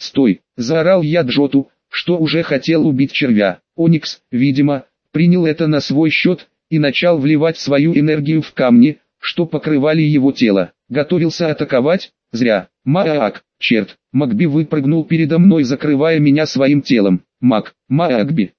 «Стой!» – заорал я Джоту, что уже хотел убить червя. Оникс, видимо, принял это на свой счет и начал вливать свою энергию в камни, что покрывали его тело. Готовился атаковать? Зря. Маак, черт, Макби выпрыгнул передо мной, закрывая меня своим телом. Макби.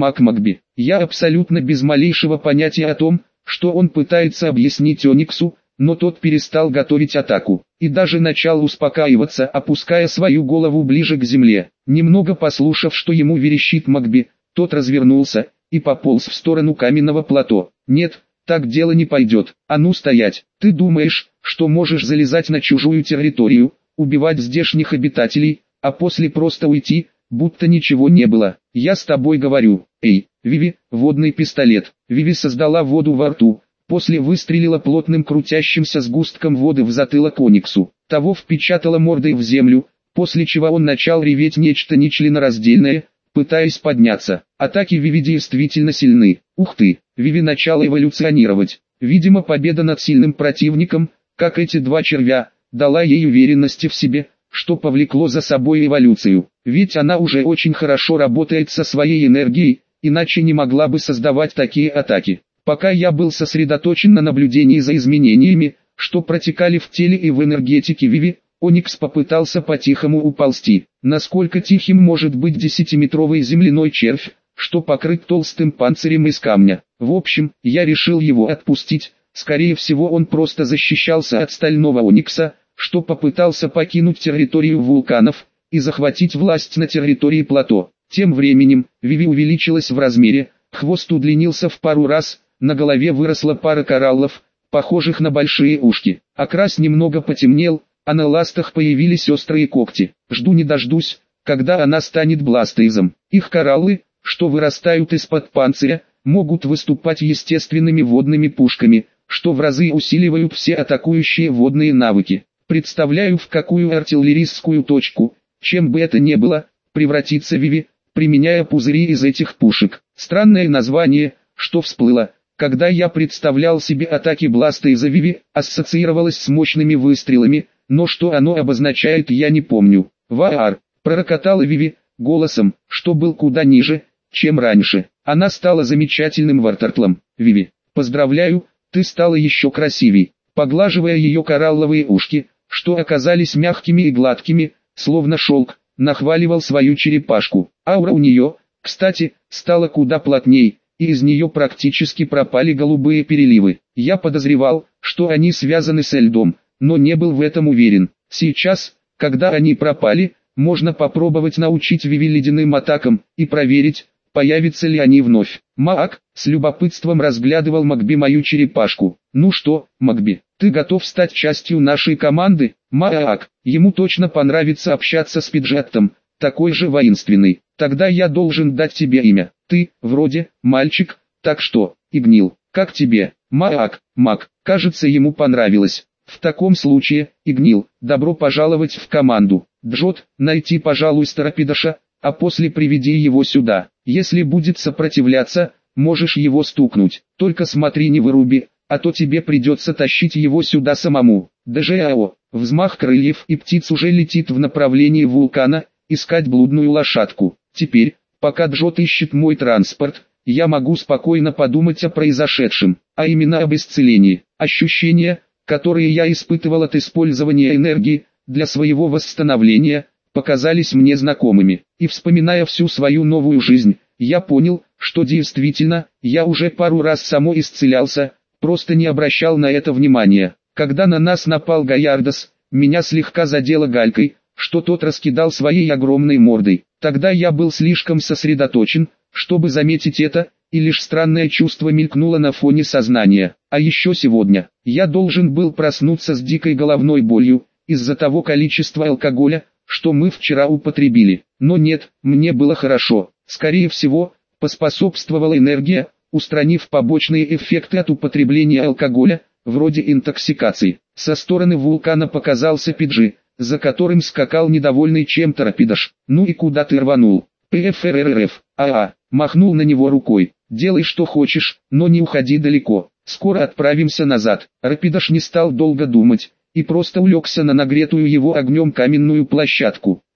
Я абсолютно без малейшего понятия о том, что он пытается объяснить Ониксу, но тот перестал готовить атаку, и даже начал успокаиваться, опуская свою голову ближе к земле. Немного послушав, что ему верещит Макби, тот развернулся и пополз в сторону каменного плато. «Нет, так дело не пойдет. А ну стоять! Ты думаешь, что можешь залезать на чужую территорию, убивать здешних обитателей, а после просто уйти, будто ничего не было? Я с тобой говорю. Эй, Виви, водный пистолет!» Виви создала воду во рту, после выстрелила плотным крутящимся сгустком воды в затылок Ониксу. Того впечатала мордой в землю, после чего он начал реветь нечто нечленораздельное, пытаясь подняться. Атаки Виви действительно сильны. Ух ты, Виви начала эволюционировать. Видимо, победа над сильным противником, как эти два червя, дала ей уверенности в себе, что повлекло за собой эволюцию. Ведь она уже очень хорошо работает со своей энергией, иначе не могла бы создавать такие атаки. Пока я был сосредоточен на наблюдении за изменениями, что протекали в теле и в энергетике Виви, Оникс попытался по-тихому уползти. Насколько тихим может быть 10-метровый земляной червь, что покрыт толстым панцирем из камня? В общем, я решил его отпустить. Скорее всего, он просто защищался от стального Оникса, что попытался покинуть территорию вулканов и захватить власть на территории плато. Тем временем, Виви увеличилась в размере, хвост удлинился в пару раз, на голове выросла пара кораллов, похожих на большие ушки. Окрас немного потемнел, а на ластах появились острые когти. Жду не дождусь, когда она станет бластейзом. Их кораллы, что вырастают из-под панциря, могут выступать естественными водными пушками, что в разы усиливают все атакующие водные навыки. Представляю, в какую артиллерийскую точку, чем бы это ни было, превратится Виви, применяя пузыри из этих пушек. Странное название, что всплыло, когда я представлял себе атаки бластейза Виви, ассоциировалось с мощными выстрелами, но что оно обозначает, я не помню. «Ваар», пророкотала Виви, голосом, что был куда ниже, чем раньше. Она стала замечательным вартортлом. «Виви, поздравляю, ты стала еще красивей». Поглаживая ее коралловые ушки, что оказались мягкими и гладкими, словно шелк, нахваливал свою черепашку. Аура у нее, кстати, стала куда плотней, и из нее практически пропали голубые переливы. Я подозревал, что они связаны со льдом, но не был в этом уверен. Сейчас, когда они пропали, можно попробовать научить Виви ледяным атакам и проверить, появятся ли они вновь. Маак с любопытством разглядывал Макби мою черепашку. «Ну что, Макби, ты готов стать частью нашей команды?» Маак, ему точно понравится общаться с Пиджеттом, такой же воинственный. «Тогда я должен дать тебе имя. Ты, вроде, мальчик, так что, Игнил, как тебе?» Маак, кажется, ему понравилось. «В таком случае, Игнил, добро пожаловать в команду. Джот, найти, пожалуй, Старопидаша, а после приведи его сюда. Если будет сопротивляться, можешь его стукнуть. Только смотри, не выруби, а то тебе придется тащить его сюда самому». ДЖАО, взмах крыльев, и птиц уже летит в направлении вулкана, искать блудную лошадку. Теперь, пока Джот ищет мой транспорт, я могу спокойно подумать о произошедшем, а именно об исцелении. Ощущения, которые я испытывал от использования энергии для своего восстановления, показались мне знакомыми. И вспоминая всю свою новую жизнь, я понял, что действительно, я уже пару раз самоисцелялся, просто не обращал на это внимания. Когда на нас напал Гаярдос, меня слегка задело галькой, что тот раскидал своей огромной мордой. Тогда я был слишком сосредоточен, чтобы заметить это, и лишь странное чувство мелькнуло на фоне сознания. А еще сегодня, я должен был проснуться с дикой головной болью, из-за того количества алкоголя, что мы вчера употребили. Но нет, мне было хорошо. Скорее всего, поспособствовала энергия, устранив побочные эффекты от употребления алкоголя, вроде интоксикации. Со стороны вулкана показался Пиджи, за которым скакал недовольный чем-то Рапидаш. «Ну и куда ты рванул?» «ПФРРФ, махнул на него рукой. «Делай что хочешь, но не уходи далеко. Скоро отправимся назад». Рапидаш не стал долго думать, и просто улегся на нагретую его огнем каменную площадку.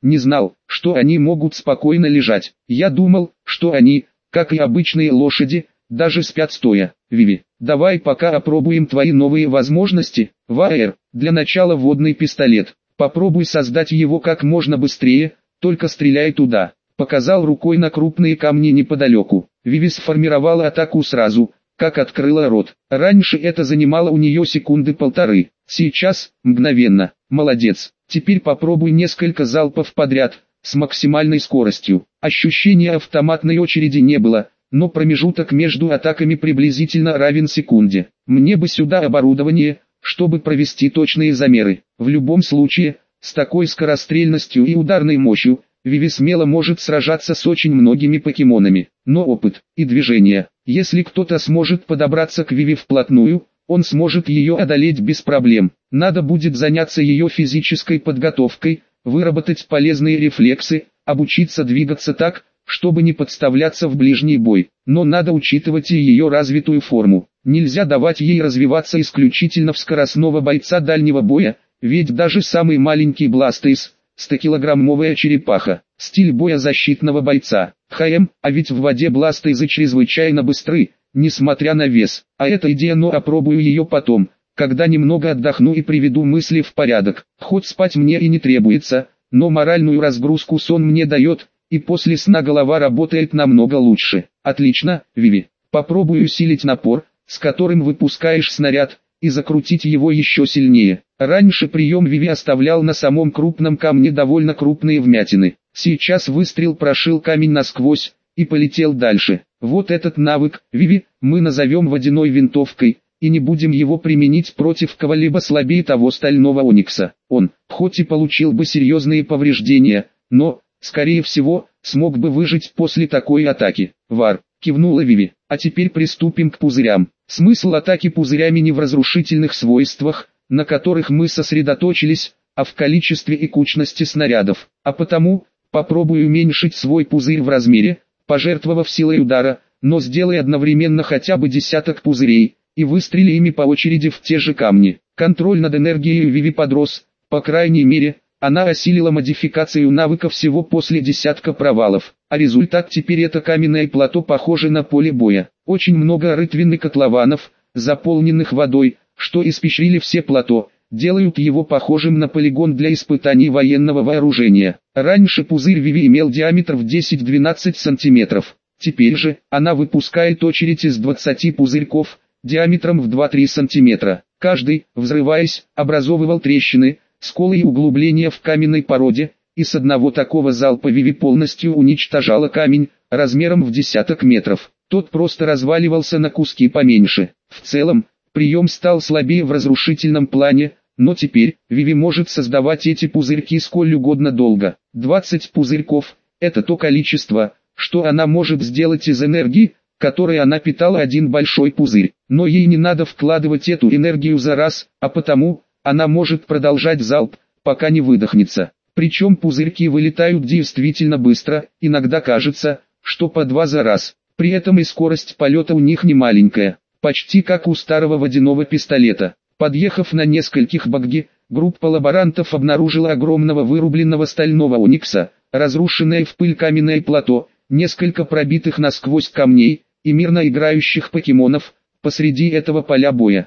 не знал, что они могут спокойно лежать. Я думал, что они, как и обычные лошади, даже спят стоя. Виви, давай пока опробуем твои новые возможности. ВАР, для начала водный пистолет. Попробуй создать его как можно быстрее, только стреляй туда. Показал рукой на крупные камни неподалеку. Виви сформировала атаку сразу, как открыла рот. Раньше это занимало у нее секунды полторы. Сейчас, мгновенно. Молодец. Теперь попробуй несколько залпов подряд, с максимальной скоростью. Ощущения автоматной очереди не было, но промежуток между атаками приблизительно равен секунде. Мне бы сюда оборудование, чтобы провести точные замеры. В любом случае, с такой скорострельностью и ударной мощью, Виви смело может сражаться с очень многими покемонами. Но опыт и движение. Если кто-то сможет подобраться к Виви вплотную, он сможет ее одолеть без проблем. Надо будет заняться ее физической подготовкой, выработать полезные рефлексы, обучиться двигаться так, чтобы не подставляться в ближний бой. Но надо учитывать и ее развитую форму. Нельзя давать ей развиваться исключительно в скоростного бойца дальнего боя, ведь даже самый маленький Бластейс, 100-килограммовая черепаха, стиль боя защитного бойца. А ведь в воде Бластейзы чрезвычайно быстры, несмотря на вес. А эта идея, но опробую ее потом, когда немного отдохну и приведу мысли в порядок. Хоть спать мне и не требуется, но моральную разгрузку сон мне дает, и после сна голова работает намного лучше. Отлично, Виви. Попробую усилить напор, с которым выпускаешь снаряд, и закрутить его еще сильнее. Раньше прием Виви оставлял на самом крупном камне довольно крупные вмятины. Сейчас выстрел прошил камень насквозь и полетел дальше. Вот этот навык, Виви, мы назовем водяной винтовкой, и не будем его применить против кого-либо слабее того стального Оникса. Он, хоть и получил бы серьезные повреждения, но, скорее всего, смог бы выжить после такой атаки. Вар, кивнула Виви. А теперь приступим к пузырям. Смысл атаки пузырями не в разрушительных свойствах, на которых мы сосредоточились, а в количестве и кучности снарядов. А потому, попробуй уменьшить свой пузырь в размере, пожертвовав силой удара, но сделай одновременно хотя бы десяток пузырей, и выстрели ими по очереди в те же камни. Контроль над энергией Виви подрос, по крайней мере, она осилила модификацию навыка всего после десятка провалов, а результат теперь это каменное плато, похоже на поле боя. Очень много рытвин и котлованов, заполненных водой, что испещрили все плато, делают его похожим на полигон для испытаний военного вооружения. Раньше пузырь Виви имел диаметр в 10-12 сантиметров. Теперь же, она выпускает очередь из 20 пузырьков, диаметром в 2-3 сантиметра. Каждый, взрываясь, образовывал трещины, сколы и углубления в каменной породе, и с одного такого залпа Виви полностью уничтожала камень, размером в десяток метров. Тот просто разваливался на куски поменьше. В целом, прием стал слабее в разрушительном плане, но теперь Виви может создавать эти пузырьки сколь угодно долго. 20 пузырьков – это то количество, что она может сделать из энергии, которой она питала один большой пузырь. Но ей не надо вкладывать эту энергию за раз, а потому, она может продолжать залп, пока не выдохнется. Причем пузырьки вылетают действительно быстро, иногда кажется, что по 2 за раз. При этом и скорость полета у них не маленькая, почти как у старого водяного пистолета. Подъехав на нескольких багги, группа лаборантов обнаружила огромного вырубленного стального Оникса, разрушенное в пыль каменное плато, несколько пробитых насквозь камней и мирно играющих покемонов посреди этого поля боя.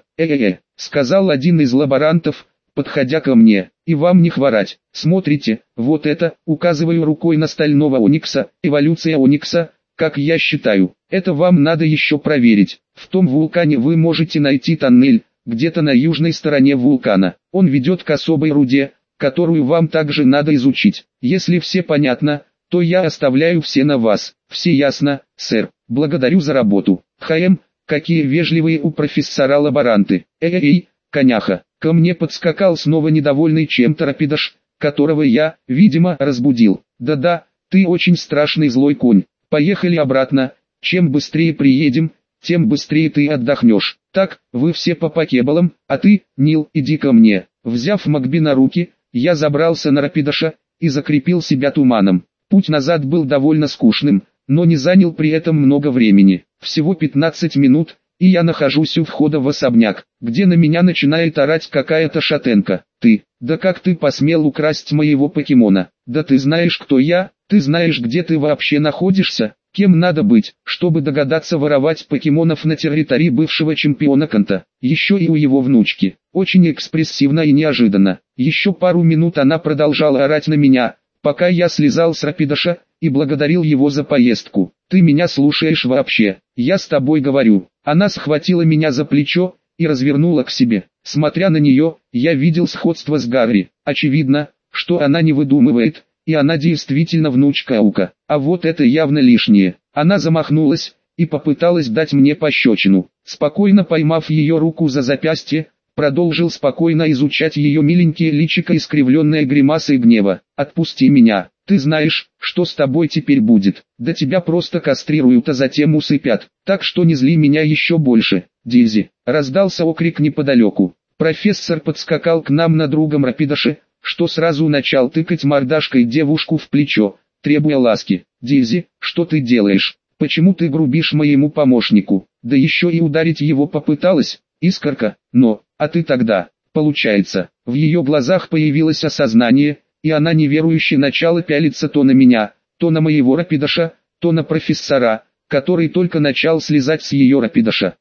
Сказал один из лаборантов, подходя ко мне, и вам не хворать. Смотрите, вот это, указываю рукой на стального Оникса, эволюция Оникса, как я считаю. Это вам надо еще проверить. В том вулкане вы можете найти тоннель, где-то на южной стороне вулкана. Он ведет к особой руде, которую вам также надо изучить. Если все понятно, то я оставляю все на вас. Все ясно, сэр. Благодарю за работу. Какие вежливые у профессора лаборанты. Коняха. Ко мне подскакал снова недовольный чем-то Рапидош, которого я, видимо, разбудил. Да-да, ты очень страшный злой конь. Поехали обратно. Чем быстрее приедем, тем быстрее ты отдохнешь. Так, вы все по покебалам, а ты, Нил, иди ко мне. Взяв Макби на руки, я забрался на Рапидоша и закрепил себя туманом. Путь назад был довольно скучным, но не занял при этом много времени. Всего 15 минут, и я нахожусь у входа в особняк, где на меня начинает орать какая-то шатенка. Ты, да как ты посмел украсть моего покемона? Да ты знаешь, кто я? Ты знаешь, где ты вообще находишься? Кем надо быть, чтобы догадаться воровать покемонов на территории бывшего чемпиона Канта? Еще и у его внучки. Очень экспрессивно и неожиданно. Еще пару минут она продолжала орать на меня, пока я слезал с Рапидаша и благодарил его за поездку. Ты меня слушаешь вообще? Я с тобой говорю. Она схватила меня за плечо и развернула к себе. Смотря на нее, я видел сходство с Гарри. Очевидно, что она не выдумывает, и она действительно внучка Аука. А вот это явно лишнее. Она замахнулась и попыталась дать мне пощечину. Спокойно поймав ее руку за запястье, продолжил спокойно изучать ее миленькие личико, искривленное гримасой гнева. «Отпусти меня, ты знаешь, что с тобой теперь будет. Да тебя просто кастрируют, а затем усыпят. Так что не зли меня еще больше, Дейзи!» Раздался окрик неподалеку. Профессор подскакал к нам на другом Рапидаше, что сразу начал тыкать мордашкой девушку в плечо, требуя ласки. «Дейзи, что ты делаешь? Почему ты грубишь моему помощнику? Да еще и ударить его попыталась, искорка, но, а ты тогда, получается». В ее глазах появилось осознание, и она неверующе начала пялиться то на меня, то на моего Рапидаша, то на профессора, который только начал слезать с ее Рапидаша.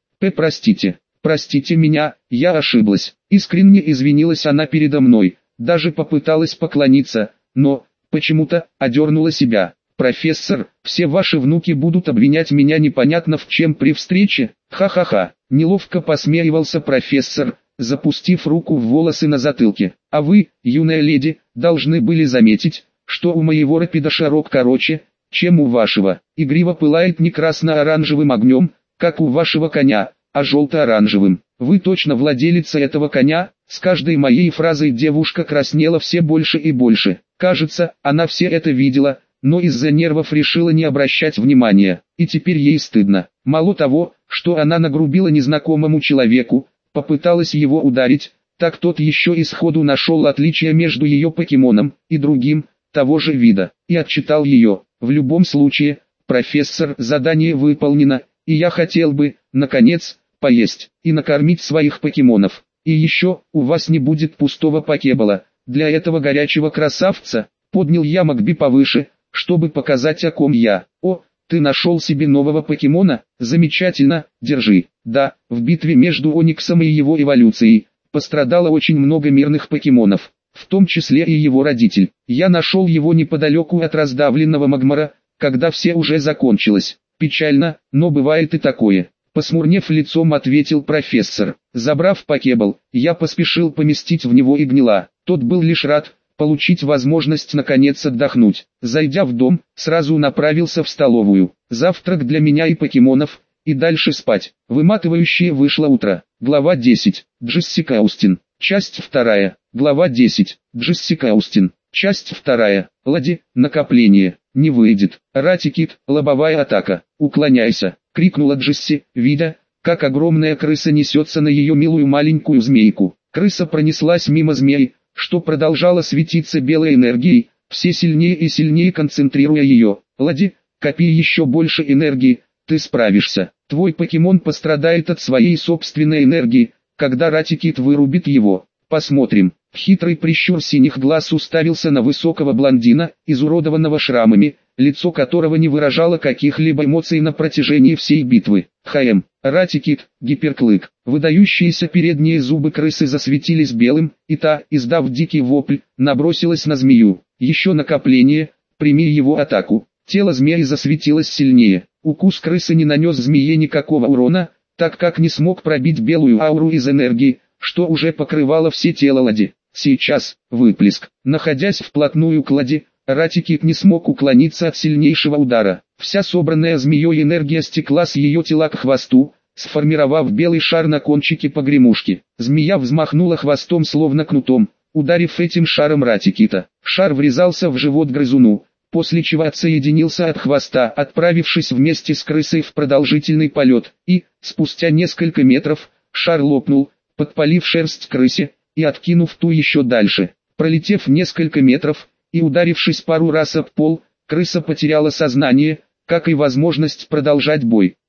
Простите меня, я ошиблась». Искренне извинилась она передо мной, даже попыталась поклониться, но, почему-то, одернула себя. «Профессор, все ваши внуки будут обвинять меня непонятно в чем при встрече, ха-ха-ха». Неловко посмеивался профессор, запустив руку в волосы на затылке. «А вы, юная леди, должны были заметить, что у моего Рапидаша рог короче, чем у вашего. Игриво пылает не красно-оранжевым огнем, как у вашего коня, а желто-оранжевым. Вы точно владелица этого коня?» С каждой моей фразой девушка краснела все больше и больше. Кажется, она все это видела, но из-за нервов решила не обращать внимания. И теперь ей стыдно. Мало того, что она нагрубила незнакомому человеку, попыталась его ударить, так тот еще и сходу нашел отличие между ее покемоном и другим, того же вида, и отчитал ее. В любом случае, профессор, задание выполнено, и я хотел бы, наконец, поесть и накормить своих покемонов. И еще, у вас не будет пустого покебола. Для этого горячего красавца, поднял я Магби повыше, чтобы показать, о ком я. «О, ты нашел себе нового покемона? Замечательно, держи». Да, в битве между Ониксом и его эволюцией, пострадало очень много мирных покемонов, в том числе и его родитель. Я нашел его неподалеку от раздавленного Магмара, когда все уже закончилось. Печально, но бывает и такое. Посмурнев лицом, ответил профессор. Забрав покебл, я поспешил поместить в него Игнила. Тот был лишь рад получить возможность наконец отдохнуть. Зайдя в дом, сразу направился в столовую. Завтрак для меня и покемонов, и дальше спать. Выматывающее вышло утро. Глава 10. Джессика Аустин. Часть 2. Глава 10. Джессика Аустин. Часть 2. Лади, накопление. Не выйдет. Ратикит, лобовая атака. Уклоняйся, крикнула Джесси, видя, как огромная крыса несется на ее милую маленькую змейку. Крыса пронеслась мимо змей, что продолжала светиться белой энергией, все сильнее и сильнее концентрируя ее. Лади, копи еще больше энергии, ты справишься. Твой покемон пострадает от своей собственной энергии, когда Ратикит вырубит его. Посмотрим. Хитрый прищур синих глаз уставился на высокого блондина, изуродованного шрамами, лицо которого не выражало каких-либо эмоций на протяжении всей битвы. Ратикит, гиперклык. Выдающиеся передние зубы крысы засветились белым, и та, издав дикий вопль, набросилась на змею. Еще накопление, прими его атаку. Тело змеи засветилось сильнее. Укус крысы не нанес змее никакого урона, так как не смог пробить белую ауру из энергии, что уже покрывало все тело Лади. Сейчас, выплеск. Находясь вплотную к Лади, Ратикит не смог уклониться от сильнейшего удара. Вся собранная змеей энергия стекла с ее тела к хвосту, сформировав белый шар на кончике погремушки. Змея взмахнула хвостом словно кнутом, ударив этим шаром Ратикита. Шар врезался в живот грызуну, после чего отсоединился от хвоста, отправившись вместе с крысой в продолжительный полет, и, спустя несколько метров, шар лопнул, подпалив шерсть крысе, и откинув ту еще дальше. Пролетев несколько метров, и ударившись пару раз об пол, крыса потеряла сознание, как и возможность продолжать бой.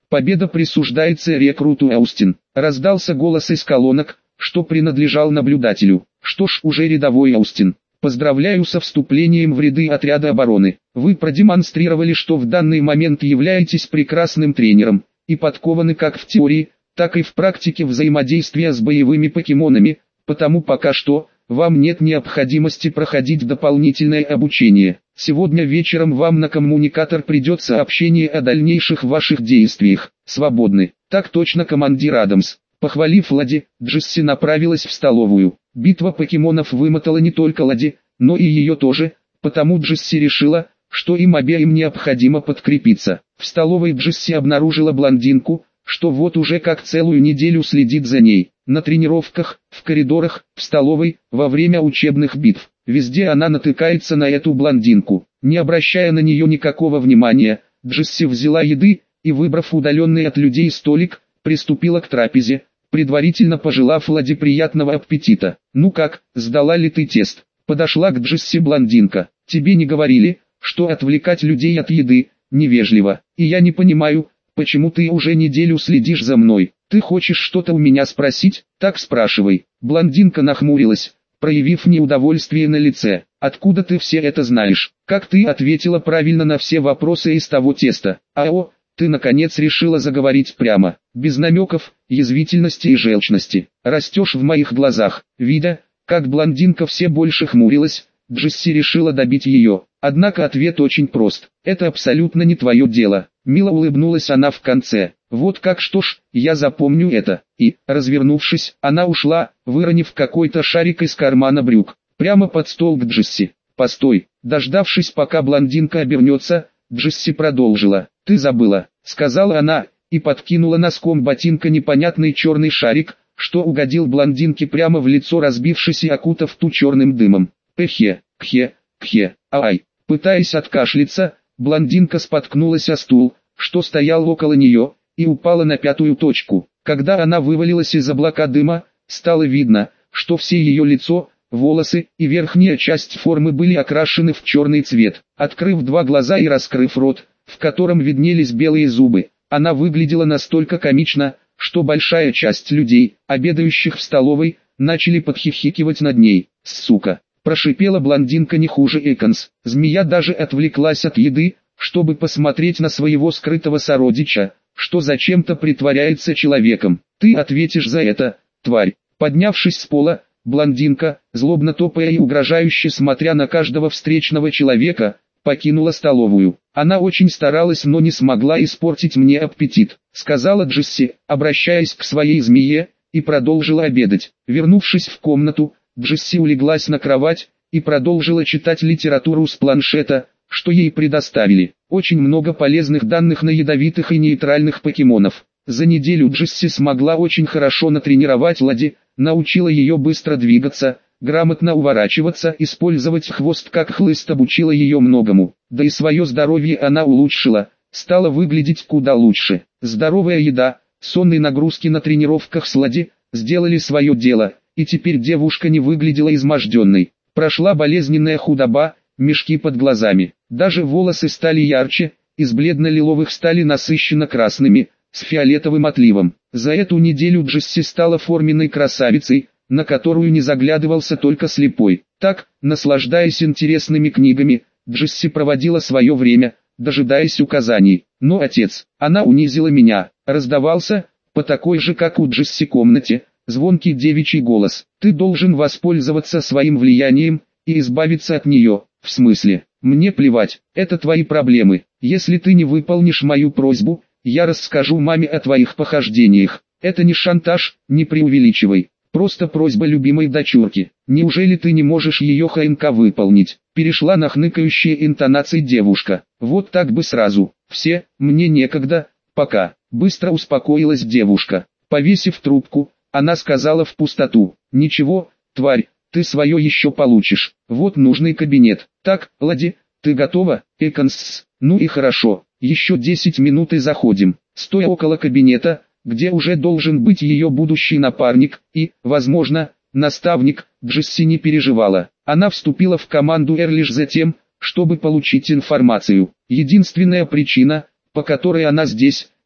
Победа присуждается рекруту Аустин. Раздался голос из колонок, что принадлежал наблюдателю. Что ж, уже рядовой Аустин. Поздравляю со вступлением в ряды отряда обороны. Вы продемонстрировали, что в данный момент являетесь прекрасным тренером, и подкованы как в теории, так и в практике взаимодействия с боевыми покемонами, потому пока что, вам нет необходимости проходить дополнительное обучение. Сегодня вечером вам на коммуникатор придет сообщение о дальнейших ваших действиях. Свободны. Так точно, командир Адамс. Похвалив Лади, Джесси направилась в столовую. Битва покемонов вымотала не только Лади, но и ее тоже, потому Джесси решила, что им обеим необходимо подкрепиться. В столовой Джесси обнаружила блондинку, что вот уже как целую неделю следит за ней. На тренировках, в коридорах, в столовой, во время учебных битв. Везде она натыкается на эту блондинку. Не обращая на нее никакого внимания, Джесси взяла еды и, выбрав удаленный от людей столик, приступила к трапезе, предварительно пожелав Лади приятного аппетита. «Ну как, сдала ли ты тест?» Подошла к Джесси блондинка. «Тебе не говорили, что отвлекать людей от еды невежливо, и я не понимаю, почему ты уже неделю следишь за мной? Ты хочешь что-то у меня спросить? Так спрашивай». Блондинка нахмурилась, проявив неудовольствие на лице. «Откуда ты все это знаешь? Как ты ответила правильно на все вопросы из того теста? Ао, ты наконец решила заговорить прямо, без намеков, язвительности и желчности. Растешь в моих глазах». Видя, как блондинка все больше хмурилась, Джесси решила добить ее. Однако ответ очень прост. «Это абсолютно не твое дело». Мило улыбнулась она в конце. «Вот как, что ж, я запомню это». И, развернувшись, она ушла, выронив какой-то шарик из кармана брюк, прямо под стол к Джесси. «Постой». Дождавшись, пока блондинка обернется, Джесси продолжила. «Ты забыла», — сказала она, и подкинула носком ботинка непонятный черный шарик, что угодил блондинке прямо в лицо, разбившись и окутав ту черным дымом. «Эхе, кхе, кхе, ай». Пытаясь откашляться, блондинка споткнулась о стул, что стоял около нее, и упала на пятую точку. Когда она вывалилась из облака дыма, стало видно, что все ее лицо, волосы и верхняя часть формы были окрашены в черный цвет. Открыв два глаза и раскрыв рот, в котором виднелись белые зубы, она выглядела настолько комично, что большая часть людей, обедающих в столовой, начали подхихикивать над ней. «Сука!» – прошипела блондинка не хуже Эконс. Змея даже отвлеклась от еды, чтобы посмотреть на своего скрытого сородича, что зачем-то притворяется человеком. «Ты ответишь за это, тварь!» Поднявшись с пола, блондинка, злобно топая и угрожающе смотря на каждого встречного человека, покинула столовую. «Она очень старалась, но не смогла испортить мне аппетит», — сказала Джесси, обращаясь к своей змее, и продолжила обедать. Вернувшись в комнату, Джесси улеглась на кровать и продолжила читать литературу с планшета, что ей предоставили. Очень много полезных данных на ядовитых и нейтральных покемонов. За неделю Джесси смогла очень хорошо натренировать Лади, научила ее быстро двигаться, грамотно уворачиваться, использовать хвост как хлыст, обучила ее многому. Да и свое здоровье она улучшила, стала выглядеть куда лучше. Здоровая еда, сонные нагрузки на тренировках с Лади сделали свое дело, и теперь девушка не выглядела изможденной. Прошла болезненная худоба, мешки под глазами. Даже волосы стали ярче, из бледно-лиловых стали насыщенно-красными, с фиолетовым отливом. За эту неделю Джесси стала форменной красавицей, на которую не заглядывался только слепой. Так, наслаждаясь интересными книгами, Джесси проводила свое время, дожидаясь указаний. «Но, отец, она унизила меня», раздавался, по такой же как у Джесси комнате, звонкий девичий голос. «Ты должен воспользоваться своим влиянием и избавиться от нее». «В смысле? Мне плевать, это твои проблемы. Если ты не выполнишь мою просьбу, я расскажу маме о твоих похождениях». «Это не шантаж, не преувеличивай. Просто просьба любимой дочурки. Неужели ты не можешь ее ХНК выполнить?» Перешла на хныкающие интонации девушка. «Вот так бы сразу. Все, мне некогда, пока». Быстро успокоилась девушка. Повесив трубку, она сказала в пустоту. «Ничего, тварь, ты свое еще получишь. Вот нужный кабинет. Так, Лади, ты готова?» «Эконс, ну и хорошо. Еще 10 минут и заходим». Стоя около кабинета, где уже должен быть ее будущий напарник и, возможно, наставник, Джесси не переживала. Она вступила в команду R лишь за тем, чтобы получить информацию. Единственная причина, по которой она здесь,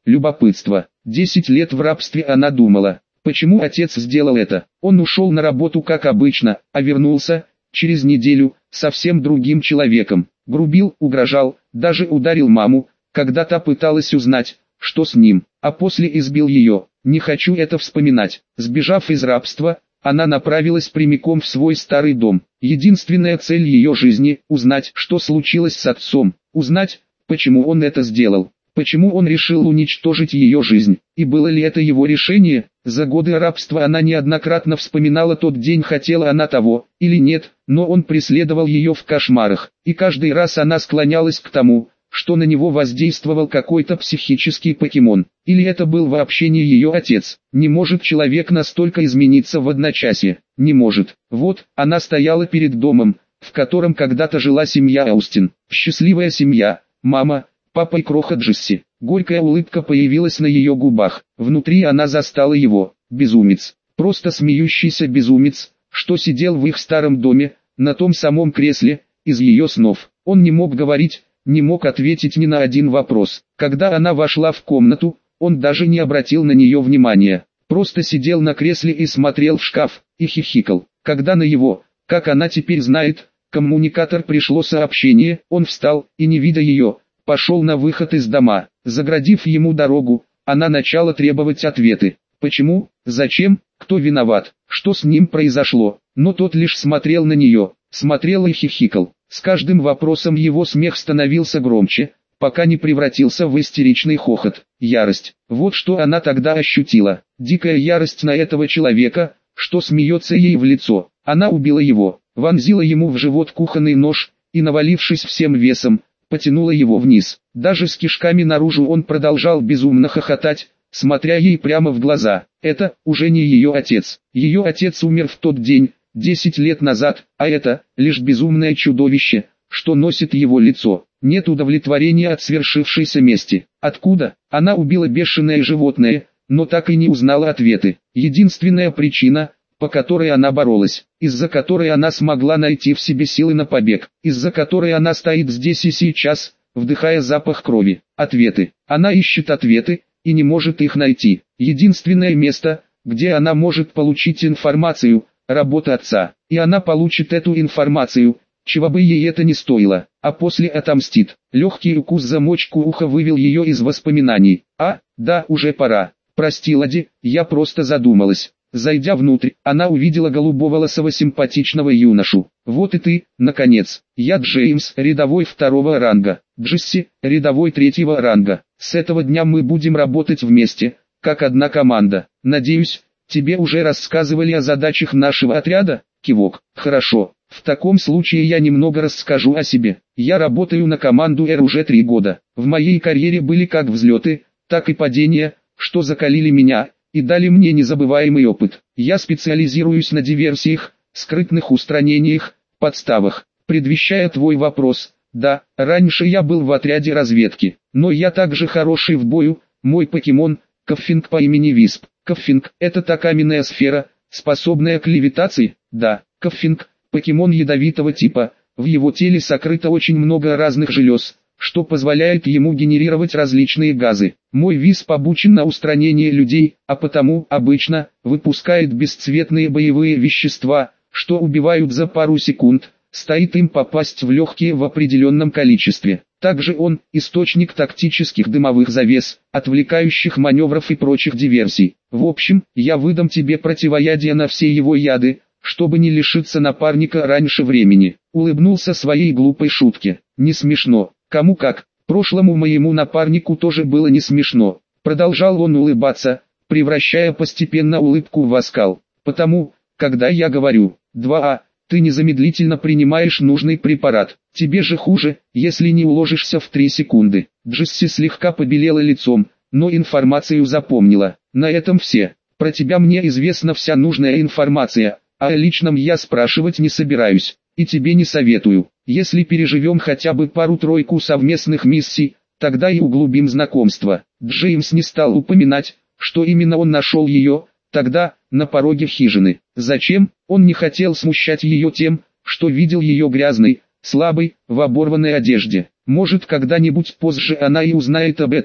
любопытство. 10 лет в рабстве она думала, почему отец сделал это. Он ушел на работу как обычно, а вернулся, через неделю, совсем другим человеком. Грубил, угрожал, даже ударил маму, когда та пыталась узнать, что с ним, а после избил ее. Не хочу это вспоминать. Сбежав из рабства, она направилась прямиком в свой старый дом. Единственная цель ее жизни – узнать, что случилось с отцом, узнать, почему он это сделал, почему он решил уничтожить ее жизнь, и было ли это его решение. За годы рабства она неоднократно вспоминала тот день, хотела она того или нет, но он преследовал ее в кошмарах, и каждый раз она склонялась к тому, что на него воздействовал какой-то психический покемон, или это был вообще не ее отец. Не может человек настолько измениться в одночасье, не может. Вот, она стояла перед домом, в котором когда-то жила семья Аустин. Счастливая семья, мама, папа и кроха Джесси. Горькая улыбка появилась на ее губах, внутри она застала его, безумец, просто смеющийся безумец, что сидел в их старом доме, на том самом кресле, из ее снов. Он не мог говорить, не мог ответить ни на один вопрос. Когда она вошла в комнату, он даже не обратил на нее внимания, просто сидел на кресле и смотрел в шкаф, и хихикал. Когда на его, как она теперь знает, коммуникатор пришло сообщение, он встал, и не видя ее, пошел на выход из дома. Заградив ему дорогу, она начала требовать ответы. Почему, зачем, кто виноват, что с ним произошло, но тот лишь смотрел на нее, смотрел и хихикал. С каждым вопросом его смех становился громче, пока не превратился в истеричный хохот. Ярость. Вот что она тогда ощутила. Дикая ярость на этого человека, что смеется ей в лицо. Она убила его, вонзила ему в живот кухонный нож, и, навалившись всем весом, потянула его вниз. Даже с кишками наружу он продолжал безумно хохотать, смотря ей прямо в глаза. Это уже не ее отец. Ее отец умер в тот день, 10 лет назад, а это лишь безумное чудовище, что носит его лицо. Нет удовлетворения от свершившейся мести. Откуда? Она убила бешеное животное, но так и не узнала ответы. Единственная причина, по которой она боролась, из-за которой она смогла найти в себе силы на побег, из-за которой она стоит здесь и сейчас, вдыхая запах крови. Ответы. Она ищет ответы, и не может их найти. Единственное место, где она может получить информацию – работа отца, и она получит эту информацию, чего бы ей это ни стоило, а после отомстит. Легкий укус за мочку уха вывел ее из воспоминаний. Да, уже пора. Прости, Лади, я просто задумалась. Зайдя внутрь, она увидела голубоволосого симпатичного юношу. Вот и ты, наконец. Я Джеймс, рядовой 2-го ранга. Джесси, рядовой 3-го ранга. С этого дня мы будем работать вместе, как одна команда. Надеюсь, тебе уже рассказывали о задачах нашего отряда? Кивок. Хорошо. В таком случае я немного расскажу о себе. Я работаю на команду R уже 3 года. В моей карьере были как взлеты, так и падения, что закалили меня и дали мне незабываемый опыт. Я специализируюсь на диверсиях, скрытных устранениях, подставах. Предвещая твой вопрос, да, раньше я был в отряде разведки, но я также хороший в бою. Мой покемон – Коффинг по имени Висп. Коффинг – это та каменная сфера, способная к левитации. Да, Коффинг – покемон ядовитого типа, в его теле сокрыто очень много разных желез, что позволяет ему генерировать различные газы. Мой Висп обучен на устранение людей, а потому, обычно, выпускает бесцветные боевые вещества, что убивают за пару секунд, стоит им попасть в легкие в определенном количестве. Также он – источник тактических дымовых завес, отвлекающих маневров и прочих диверсий. В общем, я выдам тебе противоядие на все его яды, чтобы не лишиться напарника раньше времени. Улыбнулся своей глупой шутке. Не смешно. Кому как, прошлому моему напарнику тоже было не смешно. Продолжал он улыбаться, превращая постепенно улыбку в оскал. Потому, когда я говорю 2А, ты незамедлительно принимаешь нужный препарат. Тебе же хуже, если не уложишься в 3 секунды. Джесси слегка побелела лицом, но информацию запомнила. На этом все. Про тебя мне известна вся нужная информация, а о личном я спрашивать не собираюсь. И тебе не советую. Если переживем хотя бы пару-тройку совместных миссий, тогда и углубим знакомство. Джеймс не стал упоминать, что именно он нашел ее, тогда, на пороге хижины. Зачем? Он не хотел смущать ее тем, что видел ее грязной, слабой, в оборванной одежде. Может, когда-нибудь позже она и узнает об этом,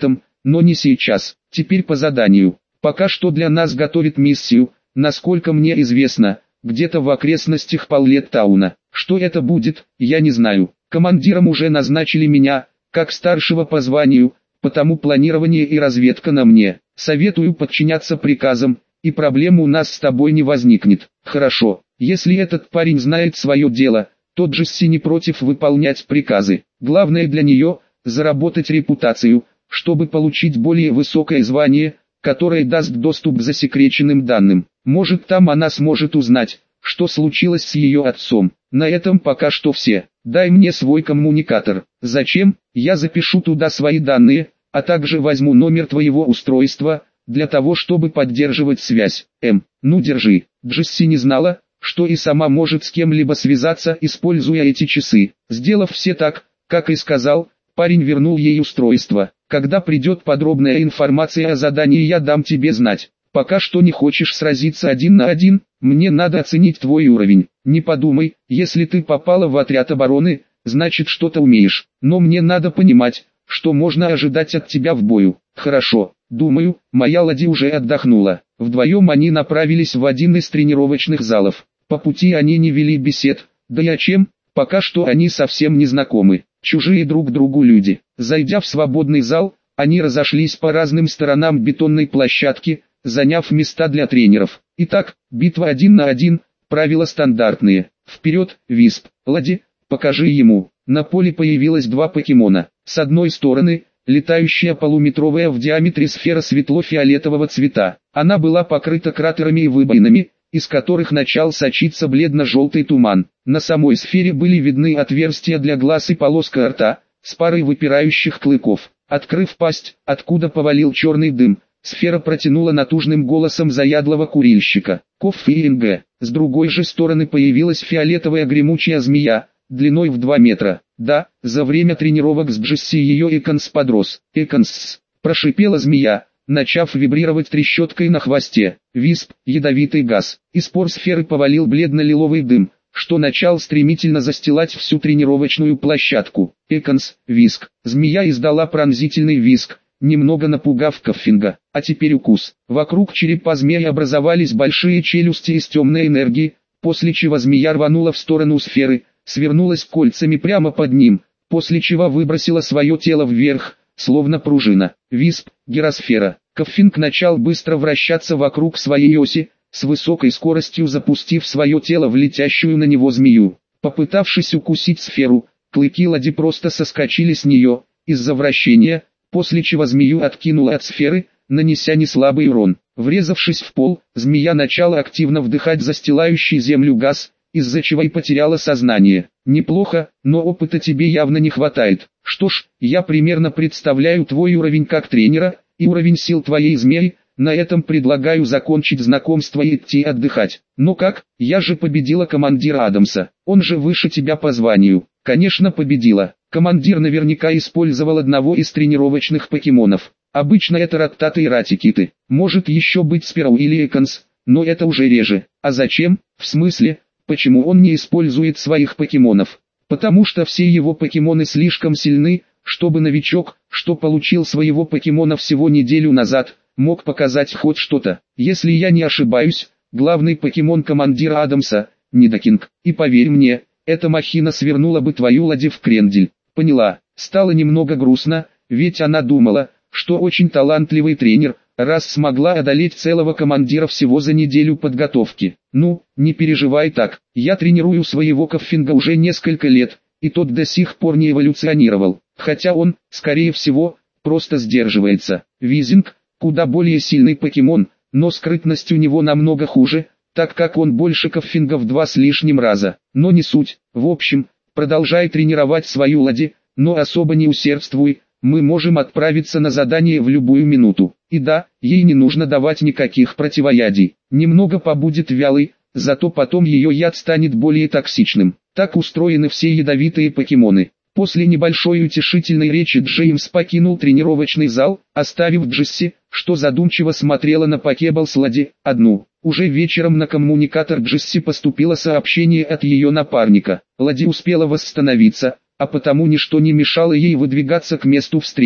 но не сейчас. Теперь по заданию. Пока что для нас готовит миссию, насколько мне известно, где-то в окрестностях Паулеттауна. Что это будет, я не знаю. Командиром уже назначили меня, как старшего по званию, потому планирование и разведка на мне. Советую подчиняться приказам, и проблем у нас с тобой не возникнет. Хорошо, если этот парень знает свое дело, то Джесси не против выполнять приказы. Главное для нее – заработать репутацию, чтобы получить более высокое звание, которое даст доступ к засекреченным данным. Может, там она сможет узнать, что случилось с ее отцом. На этом пока что все. Дай мне свой коммуникатор. Зачем? Я запишу туда свои данные, а также возьму номер твоего устройства, для того чтобы поддерживать связь. Ну держи. Джесси не знала, что и сама может с кем-либо связаться, используя эти часы. Сделав все так, как и сказал, парень вернул ей устройство. Когда придет подробная информация о задании, я дам тебе знать. Пока что не хочешь сразиться 1 на 1, мне надо оценить твой уровень. Не подумай, если ты попала в отряд обороны, значит что-то умеешь. Но мне надо понимать, что можно ожидать от тебя в бою. Хорошо, думаю, моя ладья уже отдохнула. Вдвоем они направились в один из тренировочных залов. По пути они не вели бесед, да и о чем, пока что они совсем не знакомы. Чужие друг другу люди. Зайдя в свободный зал, они разошлись по разным сторонам бетонной площадки, заняв места для тренеров. Итак, битва 1 на 1, правила стандартные. Вперед, Висп. Лади, покажи ему. На поле появилось 2 покемона. С одной стороны, летающая полуметровая в диаметре сфера светло-фиолетового цвета. Она была покрыта кратерами и выбоинами, из которых начал сочиться бледно-желтый туман. На самой сфере были видны отверстия для глаз и полоска рта, с парой выпирающих клыков. Открыв пасть, откуда повалил черный дым, сфера протянула натужным голосом заядлого курильщика. Коффи. С другой же стороны появилась фиолетовая гремучая змея, длиной в 2 метра. Да, за время тренировок с Джесси ее Эконс подрос. Эконс, прошипела змея, начав вибрировать трещоткой на хвосте. Висп, ядовитый газ. Из пор сферы повалил бледно-лиловый дым, что начал стремительно застилать всю тренировочную площадку. Эконс, виск. Змея издала пронзительный виск, немного напугав Коффинга. А теперь укус. Вокруг черепа змеи образовались большие челюсти из темной энергии, после чего змея рванула в сторону сферы, свернулась кольцами прямо под ним, после чего выбросила свое тело вверх, словно пружина. Висп, гиросфера. Коффинг начал быстро вращаться вокруг своей оси, с высокой скоростью запустив свое тело в летящую на него змею. Попытавшись укусить сферу, клыки ладьи просто соскочили с нее, из-за вращения, после чего змею откинуло от сферы, нанеся неслабый урон. Врезавшись в пол, змея начала активно вдыхать застилающий землю газ, из-за чего и потеряла сознание. Неплохо, но опыта тебе явно не хватает. Что ж, я примерно представляю твой уровень как тренера, и уровень сил твоей змеи. На этом предлагаю закончить знакомство и идти отдыхать. Ну как, я же победила командира Адамса, он же выше тебя по званию. Конечно победила. Командир наверняка использовал одного из тренировочных покемонов. Обычно это Раттата и Ратикиты. Может еще быть Спироу или Эконс, но это уже реже. А зачем? В смысле, почему он не использует своих покемонов? Потому что все его покемоны слишком сильны, чтобы новичок, что получил своего покемона всего неделю назад, мог показать хоть что-то. Если я не ошибаюсь, главный покемон командира Адамса – Нидокинг. И поверь мне, эта махина свернула бы твою ладью в крендель. Поняла, стало немного грустно, ведь она думала, что очень талантливый тренер, раз смогла одолеть целого командира всего за неделю подготовки. Ну, не переживай так, я тренирую своего Коффинга уже несколько лет, и тот до сих пор не эволюционировал, хотя он, скорее всего, просто сдерживается. Визинг, куда более сильный покемон, но скрытность у него намного хуже, так как он больше Коффинга в 2 с лишним раза. Но не суть. В общем, продолжай тренировать свою ладью, но особо не усердствуй, мы можем отправиться на задание в любую минуту. И да, ей не нужно давать никаких противоядий. Немного побудет вялой, зато потом ее яд станет более токсичным. Так устроены все ядовитые покемоны. После небольшой утешительной речи Джеймс покинул тренировочный зал, оставив Джесси, что задумчиво смотрела на Покебалс ладью, одну. Уже вечером на коммуникатор Джесси поступило сообщение от ее напарника. Ладья успела восстановиться, а потому ничто не мешало ей выдвигаться к месту встречи.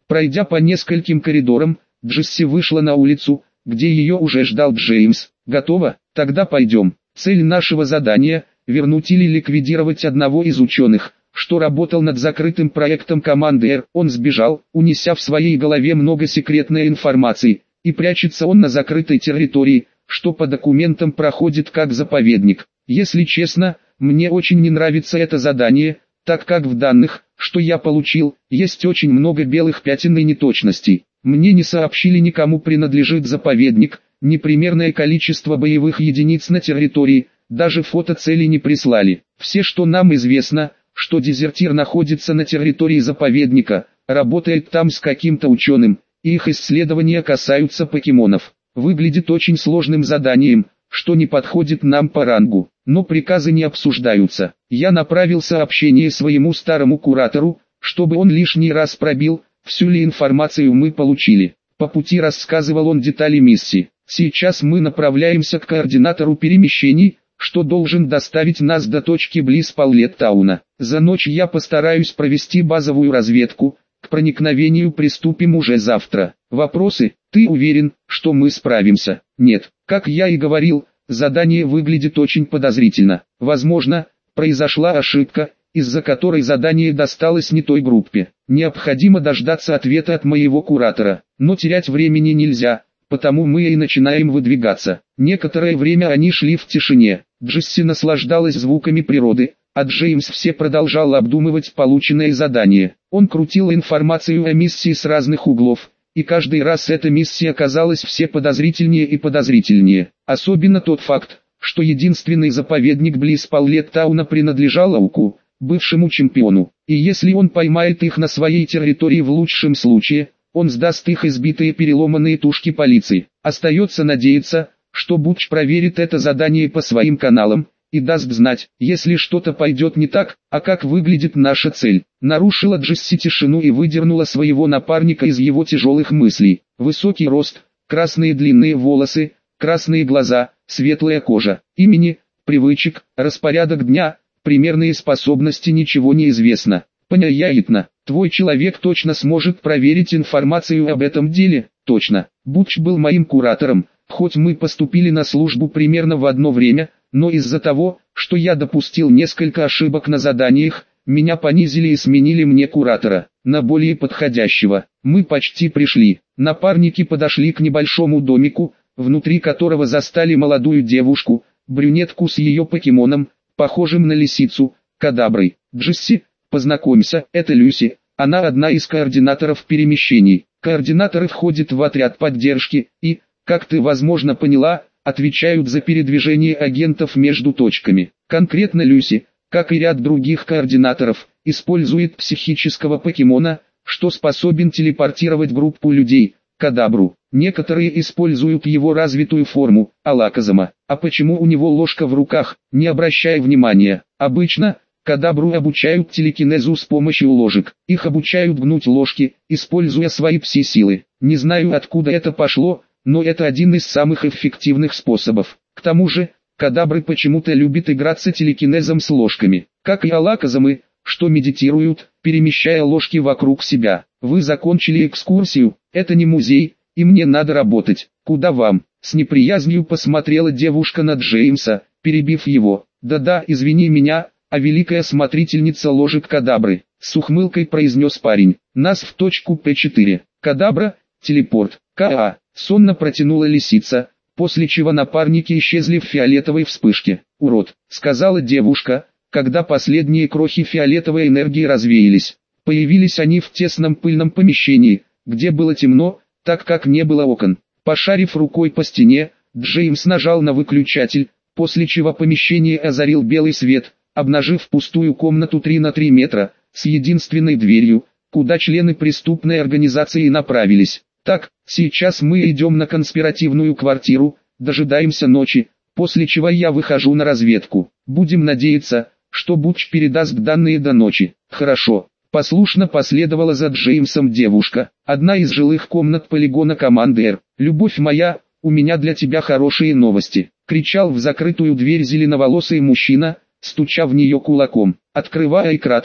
Пройдя по нескольким коридорам, Джесси вышла на улицу, где ее уже ждал Джеймс. «Готово? Тогда пойдем. Цель нашего задания – вернуть или ликвидировать одного из ученых, что работал над закрытым проектом команды R. Он сбежал, унеся в своей голове много секретной информации, и прячется он на закрытой территории, что по документам проходит как заповедник. Если честно, мне очень не нравится это задание, так как в данных, что я получил, есть очень много белых пятен и неточностей. Мне не сообщили, никому принадлежит заповедник, ни примерное количество боевых единиц на территории, даже фото цели не прислали. Все, что нам известно, что дезертир находится на территории заповедника, работает там с каким-то ученым, и их исследования касаются покемонов. Выглядит очень сложным заданием, что не подходит нам по рангу, но приказы не обсуждаются. Я направил сообщение своему старому куратору, чтобы он лишний раз пробил, всю ли информацию мы получили. По пути рассказывал он детали миссии. Сейчас мы направляемся к координатору перемещений, что должен доставить нас до точки близ Паулеттауна. За ночь я постараюсь провести базовую разведку, к проникновению приступим уже завтра. Вопросы? Ты уверен, что мы справимся? Нет. Как я и говорил, задание выглядит очень подозрительно. Возможно, произошла ошибка, из-за которой задание досталось не той группе. Необходимо дождаться ответа от моего куратора, но терять времени нельзя, потому мы и начинаем выдвигаться. Некоторое время они шли в тишине. Джесси наслаждалась звуками природы, а Джеймс все продолжал обдумывать полученное задание. Он крутил информацию о миссии с разных углов, и каждый раз эта миссия казалась все подозрительнее и подозрительнее. Особенно тот факт, что единственный заповедник близ Паулеттауна принадлежал Ауку, бывшему чемпиону. И если он поймает их на своей территории, в лучшем случае, он сдаст их избитые переломанные тушки полиции. Остается надеяться, что Бутч проверит это задание по своим каналам и даст знать, если что-то пойдет не так. А как выглядит наша цель? Нарушила Джесси тишину и выдернула своего напарника из его тяжелых мыслей. Высокий рост, красные длинные волосы, красные глаза, светлая кожа. Имени, привычек, распорядок дня, примерные способности, ничего не известно. Понятно. Твой человек точно сможет проверить информацию об этом деле? Точно. Бутч был моим куратором, хоть мы поступили на службу примерно в одно время, но из-за того, что я допустил несколько ошибок на заданиях, меня понизили и сменили мне куратора, на более подходящего. Мы почти пришли. Напарники подошли к небольшому домику, внутри которого застали молодую девушку, брюнетку с ее покемоном, похожим на лисицу, Кадаброй. Джесси, познакомься, это Люси, она одна из координаторов перемещений. Координаторы входят в отряд поддержки и, как ты возможно поняла, отвечают за передвижение агентов между точками. Конкретно Люси, как и ряд других координаторов, использует психического покемона, что способен телепортировать группу людей, Кадабру. Некоторые используют его развитую форму, Алаказама. А почему у него ложка в руках, не обращай внимания. Обычно, Кадабру обучают телекинезу с помощью ложек. Их обучают гнуть ложки, используя свои пси-силы. Не знаю, откуда это пошло, но это один из самых эффективных способов. К тому же, Кадабры почему-то любят играться телекинезом с ложками, как и Алаказамы, что медитируют, перемещая ложки вокруг себя. Вы закончили экскурсию, это не музей, и мне надо работать. Куда вам? С неприязнью посмотрела девушка на Джеймса, перебив его. Да-да, извини меня, а великая смотрительница ложек Кадабры, с ухмылкой произнес парень. Нас в точку П4. Кадабра, телепорт. К.А. Сонно протянула лисица, после чего напарники исчезли в фиолетовой вспышке. «Урод», — сказала девушка, когда последние крохи фиолетовой энергии развеялись. Появились они в тесном пыльном помещении, где было темно, так как не было окон. Пошарив рукой по стене, Джеймс нажал на выключатель, после чего помещение озарил белый свет, обнажив пустую комнату 3 на 3 метра, с единственной дверью, куда члены преступной организации направились. Так, сейчас мы идем на конспиративную квартиру, дожидаемся ночи, после чего я выхожу на разведку. Будем надеяться, что Бутч передаст данные до ночи. Хорошо. Послушно последовала за Джеймсом девушка. Одна из жилых комнат полигона команды R. «Любовь моя, у меня для тебя хорошие новости», — кричал в закрытую дверь зеленоволосый мужчина, стуча в нее кулаком. Открывая и краткое,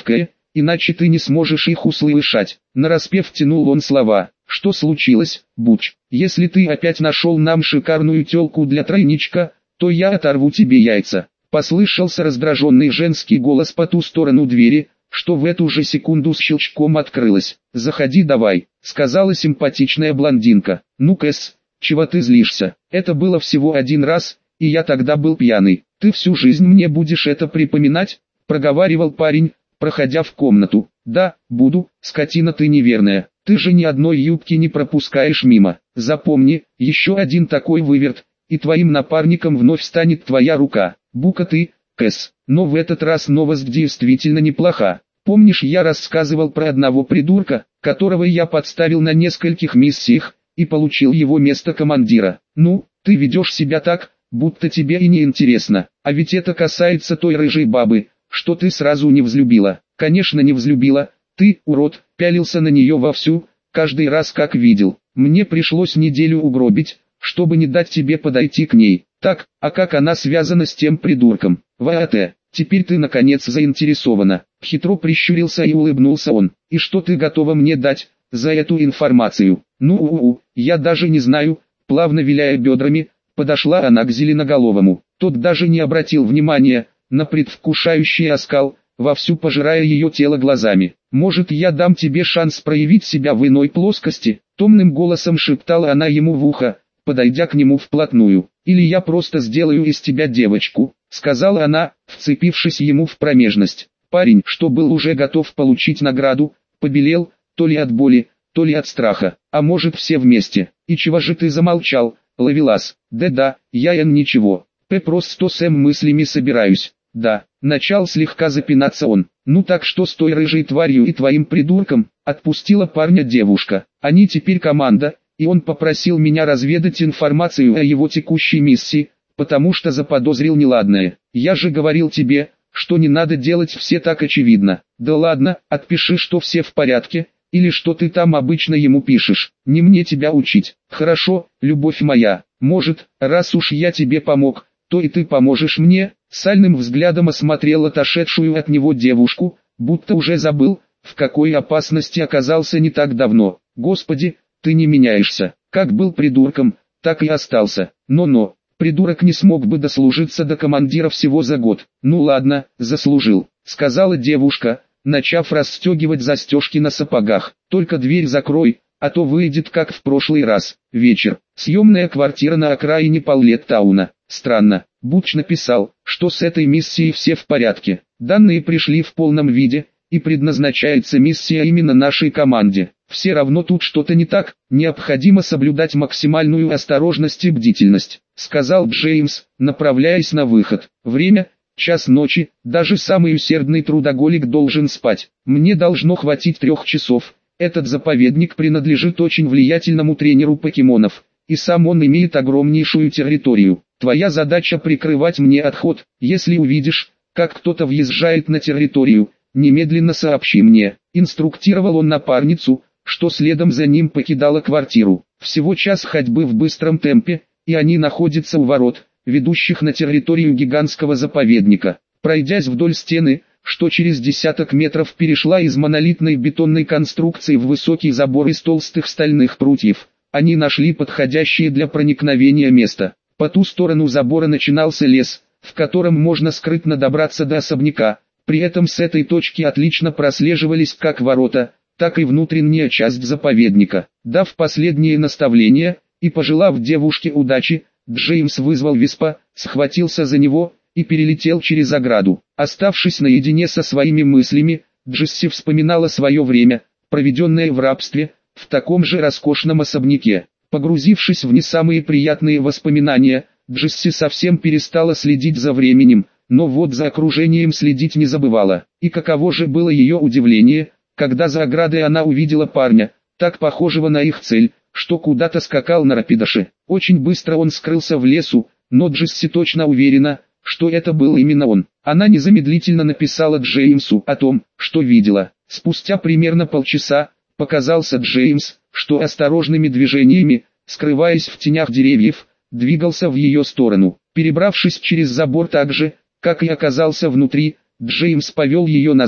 иначе ты не сможешь их услышать. Нараспев тянул он слова. Что случилось, Буч? Если ты опять нашел нам шикарную тёлку для тройничка, то я оторву тебе яйца. Послышался раздраженный женский голос по ту сторону двери, что в эту же секунду с щелчком открылась. «Заходи давай», — сказала симпатичная блондинка. «Ну, Кэс, чего ты злишься? Это было всего один раз, и я тогда был пьяный. Ты всю жизнь мне будешь это припоминать?» — проговаривал парень, проходя в комнату. «Да, буду, скотина ты неверная. Ты же ни одной юбки не пропускаешь мимо. Запомни, еще один такой выверт, и твоим напарником вновь станет твоя рука. Бука ты, Кэс». Но в этот раз новость действительно неплоха. Помнишь, я рассказывал про одного придурка, которого я подставил на нескольких миссиях, и получил его место командира? Ну, ты ведешь себя так, будто тебе и не интересно. А ведь это касается той рыжей бабы, что ты сразу не взлюбила. Конечно, не взлюбила. Ты, урод, пялился на нее вовсю, каждый раз как видел. Мне пришлось неделю угробить, чтобы не дать тебе подойти к ней. Так, а как она связана с тем придурком? ВАТ, теперь ты наконец заинтересована. Хитро прищурился и улыбнулся он. И что ты готова мне дать за эту информацию? Ну, я даже не знаю. Плавно виляя бедрами, подошла она к Зеленоголовому. Тот даже не обратил внимания на предвкушающий оскал, вовсю пожирая ее тело глазами. «Может, я дам тебе шанс проявить себя в иной плоскости?» Томным голосом шептала она ему в ухо, подойдя к нему вплотную. «Или я просто сделаю из тебя девочку», — сказала она, вцепившись ему в промежность. Парень, что был уже готов получить награду, побелел, то ли от боли, то ли от страха, а может все вместе. «И чего же ты замолчал, Ловелас?» «Да, я ничего. Просто с мыслями собираюсь». «Да», — начал слегка запинаться он. «Ну так что с той рыжей тварью и твоим придурком?» Отпустила парня девушка. «Они теперь команда, и он попросил меня разведать информацию о его текущей миссии, потому что заподозрил неладное. Я же говорил тебе, что не надо делать все так очевидно». «Да ладно, отпиши, что все в порядке, или что ты там обычно ему пишешь. Не мне тебя учить». «Хорошо, любовь моя, может, раз уж я тебе помог, то и ты поможешь мне?» Сальным взглядом осмотрел отошедшую от него девушку, будто уже забыл, в какой опасности оказался не так давно. «Господи, ты не меняешься. Как был придурком, так и остался. Но, придурок не смог бы дослужиться до командира всего за год». «Ну ладно, заслужил», — сказала девушка, начав расстегивать застежки на сапогах. «Только дверь закрой, а то выйдет как в прошлый раз». Вечер. Съемная квартира на окраине Паулеттауна. Странно. Буч написал, что с этой миссией все в порядке. Данные пришли в полном виде, и предназначается миссия именно нашей команде. Все равно тут что-то не так, необходимо соблюдать максимальную осторожность и бдительность, сказал Джеймс, направляясь на выход. Время – 1:00 ночи, даже самый усердный трудоголик должен спать. Мне должно хватить 3 часов. Этот заповедник принадлежит очень влиятельному тренеру покемонов, и сам он имеет огромнейшую территорию. Твоя задача прикрывать мне отход. Если увидишь, как кто-то въезжает на территорию, немедленно сообщи мне. Инструктировал он напарницу, что следом за ним покидала квартиру. Всего час ходьбы в быстром темпе, и они находятся у ворот, ведущих на территорию гигантского заповедника. Пройдясь вдоль стены, что через десяток метров перешла из монолитной бетонной конструкции в высокий забор из толстых стальных прутьев, они нашли подходящее для проникновения место. По ту сторону забора начинался лес, в котором можно скрытно добраться до особняка. При этом с этой точки отлично прослеживались как ворота, так и внутренняя часть заповедника. Дав последние наставления и пожелав девушке удачи, Джеймс вызвал Виспа, схватился за него и перелетел через ограду. Оставшись наедине со своими мыслями, Джесси вспоминала свое время, проведенное в рабстве, в таком же роскошном особняке. Погрузившись в не самые приятные воспоминания, Джесси совсем перестала следить за временем, но вот за окружением следить не забывала. И каково же было ее удивление, когда за оградой она увидела парня, так похожего на их цель, что куда-то скакал на рапидоше. Очень быстро он скрылся в лесу, но Джесси точно уверена, что это был именно он. Она незамедлительно написала Джеймсу о том, что видела. Спустя примерно полчаса, показался Джеймс, что осторожными движениями, скрываясь в тенях деревьев, двигался в ее сторону. Перебравшись через забор так же, как и оказался внутри, Джеймс повел ее назад,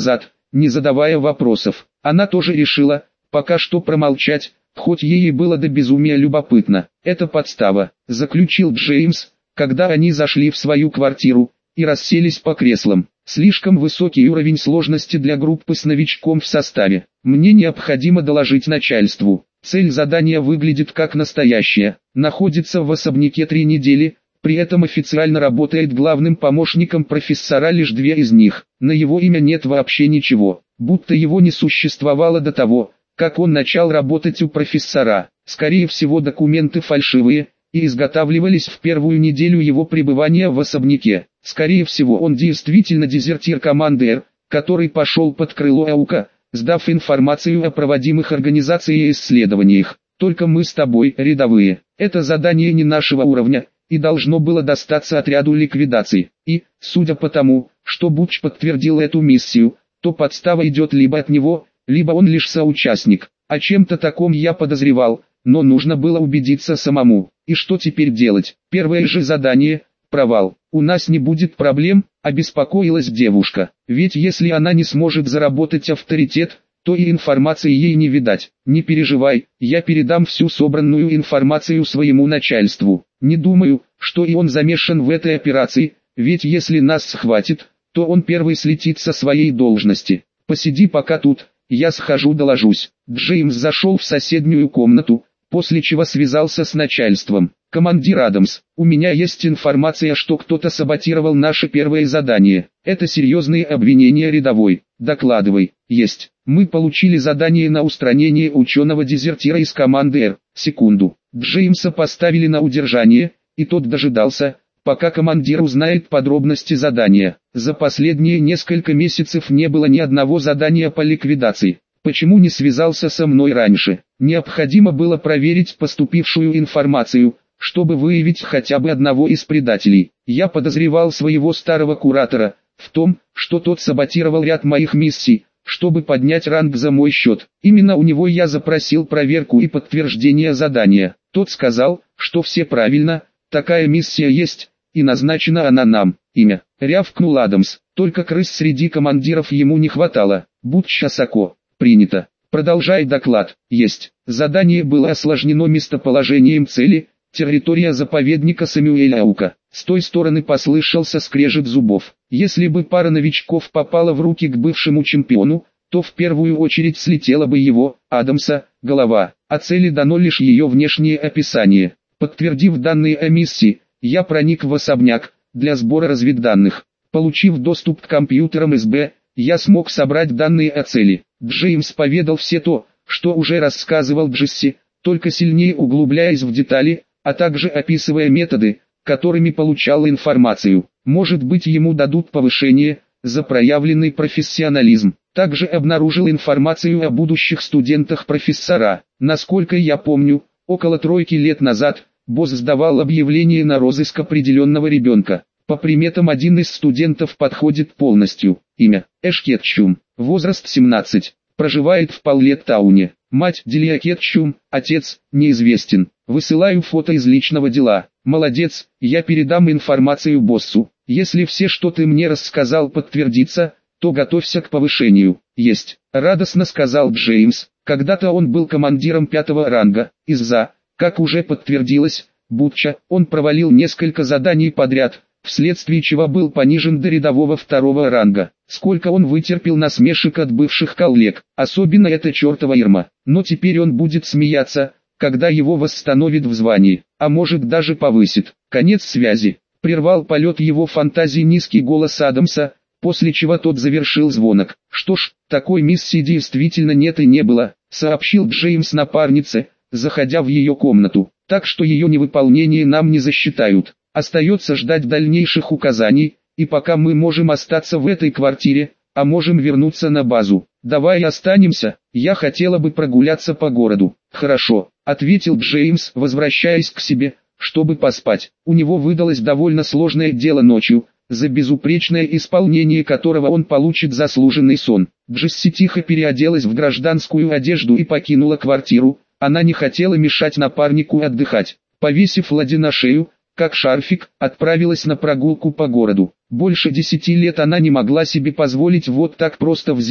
не задавая вопросов. Она тоже решила, пока что промолчать, хоть ей и было до безумия любопытно. «Это подстава», — заключил Джеймс, когда они зашли в свою квартиру и расселись по креслам. «Слишком высокий уровень сложности для группы с новичком в составе. Мне необходимо доложить начальству. Цель задания выглядит как настоящая. Находится в особняке 3 недели, при этом официально работает главным помощником профессора лишь 2 из них. На его имя нет вообще ничего, будто его не существовало до того, как он начал работать у профессора. Скорее всего, документы фальшивые и изготавливались в первую неделю его пребывания в особняке. Скорее всего, он действительно дезертир команды Р, который пошел под крыло Аука, сдав информацию о проводимых организацией исследованиях. Только мы с тобой, рядовые. Это задание не нашего уровня и должно было достаться отряду ликвидации. И, судя по тому, что Буч подтвердил эту миссию, то подстава идет либо от него, либо он лишь соучастник. О чем-то таком я подозревал, но нужно было убедиться самому. И что теперь делать? Первое же задание – провал. «У нас не будет проблем», – обеспокоилась девушка. «Ведь если она не сможет заработать авторитет, то и информации ей не видать. Не переживай, я передам всю собранную информацию своему начальству. Не думаю, что и он замешан в этой операции, ведь если нас схватит, то он первый слетит со своей должности. Посиди пока тут, я схожу доложусь». Джеймс зашел в соседнюю комнату, после чего связался с начальством. «Командир Адамс, у меня есть информация, что кто-то саботировал наше первое задание. Это серьезные обвинения, рядовой. Докладывай». «Есть. Мы получили задание на устранение ученого-дезертира из команды Р. Секунду». Джеймса поставили на удержание, и тот дожидался, пока командир узнает подробности задания. За последние несколько месяцев не было ни одного задания по ликвидации. Почему не связался со мной раньше? Необходимо было проверить поступившую информацию, чтобы выявить хотя бы одного из предателей. Я подозревал своего старого куратора в том, что тот саботировал ряд моих миссий, чтобы поднять ранг за мой счет. Именно у него я запросил проверку и подтверждение задания. Тот сказал, что все правильно, такая миссия есть, и назначена она нам. Имя. Рявкнул Адамс. Только крыс среди командиров ему не хватало. Бутч Асако. Принято. Продолжай доклад. Есть. Задание было осложнено местоположением цели, территория заповедника Самюэля Аука. С той стороны послышался скрежет зубов. Если бы пара новичков попала в руки к бывшему чемпиону, то в первую очередь слетела бы его, Адамса, голова. О цели дано лишь ее внешнее описание. Подтвердив данные о миссии, я проник в особняк для сбора разведданных. Получив доступ к компьютерам СБ, я смог собрать данные о цели. Джеймс поведал все то, что уже рассказывал Джесси, только сильнее углубляясь в детали, а также описывая методы, которыми получал информацию. Может быть, ему дадут повышение за проявленный профессионализм. Также обнаружил информацию о будущих студентах профессора. Насколько я помню, около 3 лет назад босс сдавал объявление на розыск определенного ребенка. По приметам один из студентов подходит полностью. Имя – Эш Кетчум. Возраст 17. Проживает в Паллеттауне. Мать – Делия Кетчум, отец – неизвестен. Высылаю фото из личного дела. Молодец, я передам информацию боссу. Если все, что ты мне рассказал, подтвердится, то готовься к повышению. Есть. Радостно сказал Джеймс. Когда-то он был командиром 5-го ранга. Из-за, как уже подтвердилось, Бутча, он провалил несколько заданий подряд, вследствие чего был понижен до рядового 2-го ранга. Сколько он вытерпел насмешек от бывших коллег, особенно эта чертова Ирма. Но теперь он будет смеяться, когда его восстановит в звании, а может даже повысит. Конец связи. Прервал полет его фантазии низкий голос Адамса, после чего тот завершил звонок. «Что ж, такой миссии действительно нет и не было», сообщил Джеймс напарнице, заходя в ее комнату. «Так что ее невыполнение нам не засчитают. Остается ждать дальнейших указаний, и пока мы можем остаться в этой квартире, а можем вернуться на базу. Давай останемся, я хотела бы прогуляться по городу». «Хорошо», ответил Джеймс, возвращаясь к себе, чтобы поспать. У него выдалось довольно сложное дело ночью, за безупречное исполнение которого он получит заслуженный сон. Джесси тихо переоделась в гражданскую одежду и покинула квартиру. Она не хотела мешать напарнику отдыхать. Повесив ладьи на шею, как шарфик, отправилась на прогулку по городу. Больше 10 лет она не могла себе позволить вот так просто взять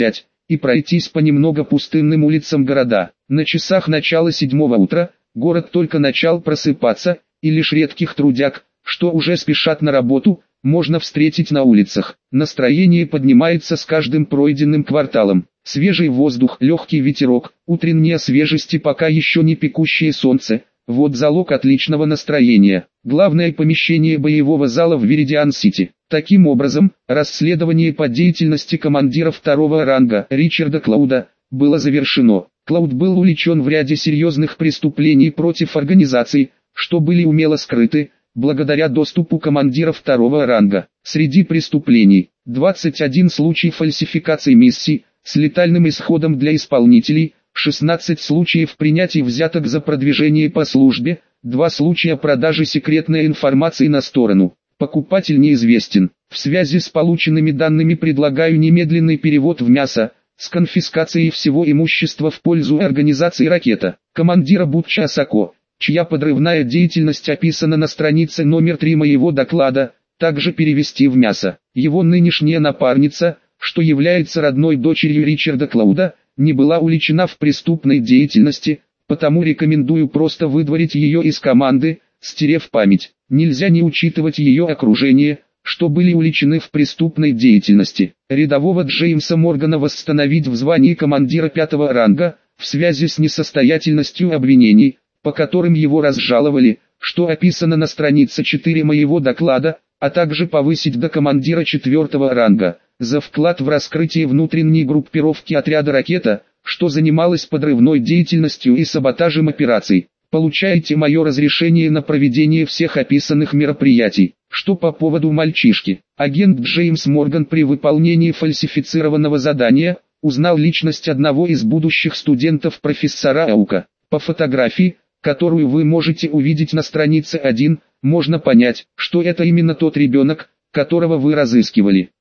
и пройтись по немного пустынным улицам города. На часах начала 7 утра, город только начал просыпаться, и лишь редких трудяг, что уже спешат на работу, можно встретить на улицах. Настроение поднимается с каждым пройденным кварталом. Свежий воздух, легкий ветерок, утренняя свежесть и пока еще не пекущее солнце – вот залог отличного настроения. Главное помещение боевого зала в Веридиан-Сити. Таким образом, расследование по деятельности командира второго ранга Ричарда Клауда было завершено. Клауд был уличен в ряде серьезных преступлений против организаций, что были умело скрыты, благодаря доступу командира второго ранга. Среди преступлений, 21 случай фальсификации миссий, с летальным исходом для исполнителей, 16 случаев принятия взяток за продвижение по службе, 2 случая продажи секретной информации на сторону. Покупатель неизвестен. В связи с полученными данными предлагаю немедленный перевод в мясо, с конфискацией всего имущества в пользу организации «Ракета». Командира Бутча Асако, чья подрывная деятельность описана на странице номер 3 моего доклада, также перевести в мясо. Его нынешняя напарница, что является родной дочерью Ричарда Клауда, не была уличена в преступной деятельности, потому рекомендую просто выдворить ее из команды, стерев память. Нельзя не учитывать ее окружение, что были уличены в преступной деятельности. Рядового Джеймса Моргана восстановить в звании командира 5-го ранга, в связи с несостоятельностью обвинений, по которым его разжаловали, что описано на странице 4 моего доклада, а также повысить до командира 4-го ранга, за вклад в раскрытие внутренней группировки отряда «Ракета», что занималась подрывной деятельностью и саботажем операций. Получаете мое разрешение на проведение всех описанных мероприятий. Что по поводу мальчишки? Агент Джеймс Морган при выполнении фальсифицированного задания узнал личность одного из будущих студентов профессора Аука. По фотографии, которую вы можете увидеть на странице 1, можно понять, что это именно тот ребенок, которого вы разыскивали.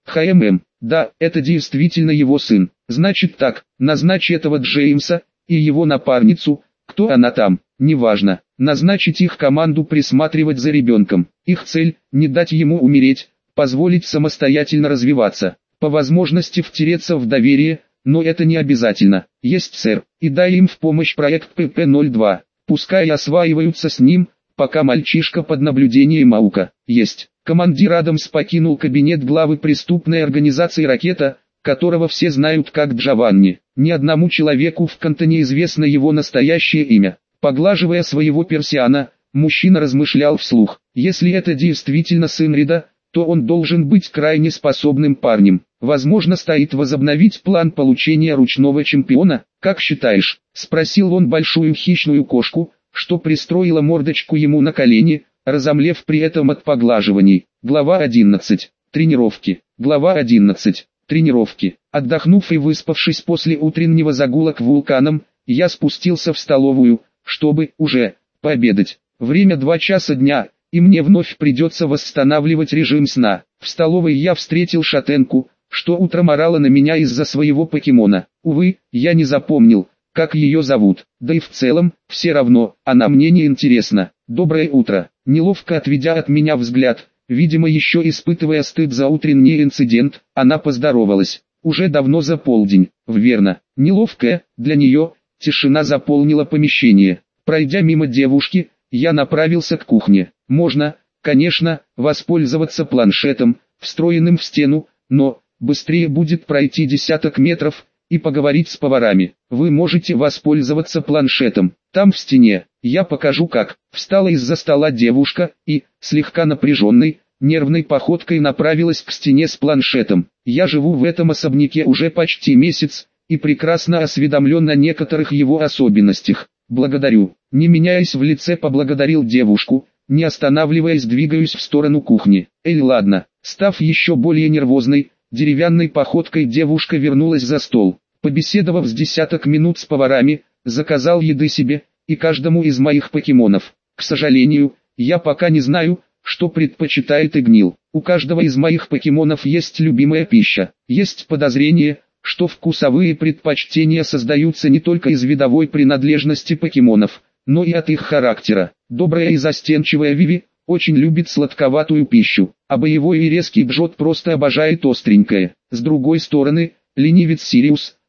Да, это действительно его сын. Значит так, назначь этого Джеймса и его напарницу, кто она там, неважно, назначить их команду присматривать за ребенком. Их цель – не дать ему умереть, позволить самостоятельно развиваться, по возможности втереться в доверие, но это не обязательно. Есть, сэр, и дай им в помощь проект ПП-02, пускай осваиваются с ним, пока мальчишка под наблюдением Аука. Есть. Командир Адамс покинул кабинет главы преступной организации «Ракета», которого все знают как Джованни. Ни одному человеку в Кантоне известно его настоящее имя. Поглаживая своего персиана, мужчина размышлял вслух. Если это действительно сын Рида, то он должен быть крайне способным парнем. Возможно, стоит возобновить план получения ручного чемпиона. «Как считаешь?» – спросил он большую хищную кошку, что пристроила мордочку ему на колени, разомлев при этом от поглаживаний. Глава 11. Тренировки. Глава 11. Тренировки. Отдохнув и выспавшись после утреннего загула к вулканам, я спустился в столовую, чтобы уже пообедать. Время 2 часа дня, и мне вновь придется восстанавливать режим сна. В столовой я встретил шатенку, что утром орала на меня из-за своего покемона. Увы, я не запомнил, как ее зовут, да и в целом, все равно, она мне не интересна. «Доброе утро», неловко отведя от меня взгляд, видимо еще испытывая стыд за утренний инцидент, она поздоровалась. Уже давно за полдень, верно. Неловкая, для нее, тишина заполнила помещение. Пройдя мимо девушки, я направился к кухне. Можно, конечно, воспользоваться планшетом, встроенным в стену, но быстрее будет пройти десяток метров и поговорить с поварами. Вы можете воспользоваться планшетом. Там в стене. Я покажу как. Встала из-за стола девушка и, слегка напряженной, нервной походкой направилась к стене с планшетом. Я живу в этом особняке уже почти месяц, и прекрасно осведомлен о некоторых его особенностях. Благодарю. Не меняясь в лице, поблагодарил девушку, не останавливаясь, двигаюсь в сторону кухни. Ладно. Став еще более нервозной, деревянной походкой девушка вернулась за стол. Побеседовав с десяток минут с поварами, заказал еды себе и каждому из моих покемонов. К сожалению, я пока не знаю, что предпочитает Игнил. У каждого из моих покемонов есть любимая пища. Есть подозрение, что вкусовые предпочтения создаются не только из видовой принадлежности покемонов, но и от их характера. Добрая и застенчивая Виви очень любит сладковатую пищу, а боевой и резкий Джот просто обожает остренькое. С другой стороны, ленивец Сириус,